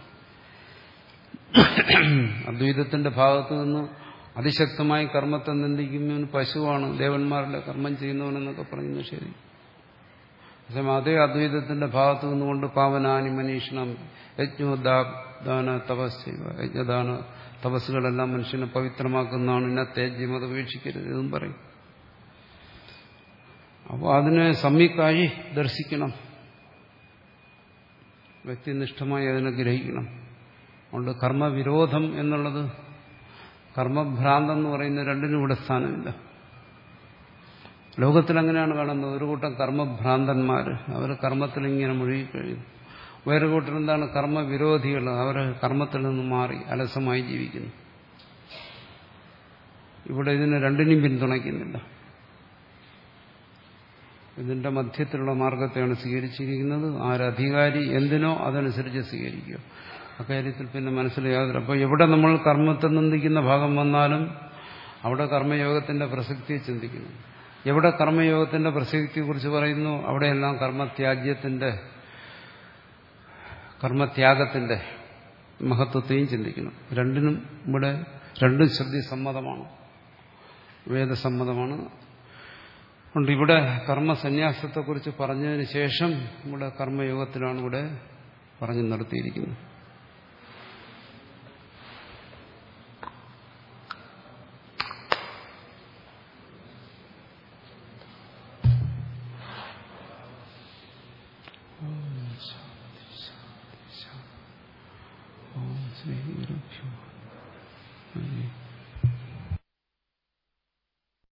അദ്വൈതത്തിന്റെ ഭാഗത്തു നിന്ന് അതിശക്തമായി കർമ്മത്തെ നിന്ദിക്കുന്നവന് പശുവാണ്, ദേവന്മാരുടെ കർമ്മം ചെയ്യുന്നവനെന്നൊക്കെ പറയുന്നത് ശരി. പക്ഷേ അതേ അദ്വൈതത്തിന്റെ ഭാഗത്തു നിന്നുകൊണ്ട് പാവനാനി മനീഷണം യജ്ഞോദാന തപസ് ചെയ്യുക, യജ്ഞദാന തപസ്സുകളെല്ലാം മനുഷ്യനെ പവിത്രമാക്കുന്നതാണ്, ഇന്ന തേജ്യം അത് ഉപേക്ഷിക്കരുത് എന്നും പറയും. അപ്പോൾ അതിനെ സമ്യക്കായി ദർശിക്കണം, വ്യക്തിനിഷ്ഠമായി അതിനെ ഗ്രഹിക്കണം. അതുകൊണ്ട് കർമ്മവിരോധം എന്നുള്ളത്, കർമ്മഭ്രാന്തെന്ന് പറയുന്ന രണ്ടിനും ഇവിടെ സ്ഥാനമില്ല. ലോകത്തിൽ അങ്ങനെയാണ് കാണുന്നത്. ഒരു കൂട്ടം കർമ്മഭ്രാന്തന്മാർ, അവർ കർമ്മത്തിൽ ഇങ്ങനെ മുഴുകിക്കഴിയുന്നു. വേറെ കൂട്ടർ എന്താണ്, കർമ്മവിരോധികൾ, അവർ കർമ്മത്തിൽ നിന്ന് മാറി അലസമായി ജീവിക്കുന്നു. ഇവിടെ ഇതിനെ രണ്ടിനും പിന്തുണയ്ക്കുന്നില്ല. ഇതിന്റെ മധ്യത്തിലുള്ള മാർഗത്തെയാണ് സ്വീകരിച്ചിരിക്കുന്നത്. ആരധികാരി എന്തിനോ അതനുസരിച്ച് സ്വീകരിക്കുക. അക്കാര്യത്തിൽ പിന്നെ മനസ്സിൽ യാതൊരു. അപ്പോൾ എവിടെ നമ്മൾ കർമ്മത്തെ നിന്ദിക്കുന്ന ഭാഗം വന്നാലും അവിടെ കർമ്മയോഗത്തിന്റെ പ്രസക്തിയെ ചിന്തിക്കുന്നു. എവിടെ കർമ്മയോഗത്തിന്റെ പ്രസക്തിയെക്കുറിച്ച് പറയുന്നു അവിടെയെല്ലാം കർമ്മത്യാജ്യത്തിന്റെ, കർമ്മത്യാഗത്തിന്റെ മഹത്വത്തെയും ചിന്തിക്കണം. രണ്ടിനും ഇവിടെ രണ്ടും ശ്രുതിസമ്മതമാണ്, വേദസമ്മതമാണ്. അതുകൊണ്ട് ഇവിടെ കർമ്മസന്യാസത്തെക്കുറിച്ച് പറഞ്ഞതിന് ശേഷം ഇവിടെ കർമ്മയോഗത്തിലാണ് ഇവിടെ പറഞ്ഞു നിർത്തിയിരിക്കുന്നത്. ശ്രീ ഗുരുഭ്യോ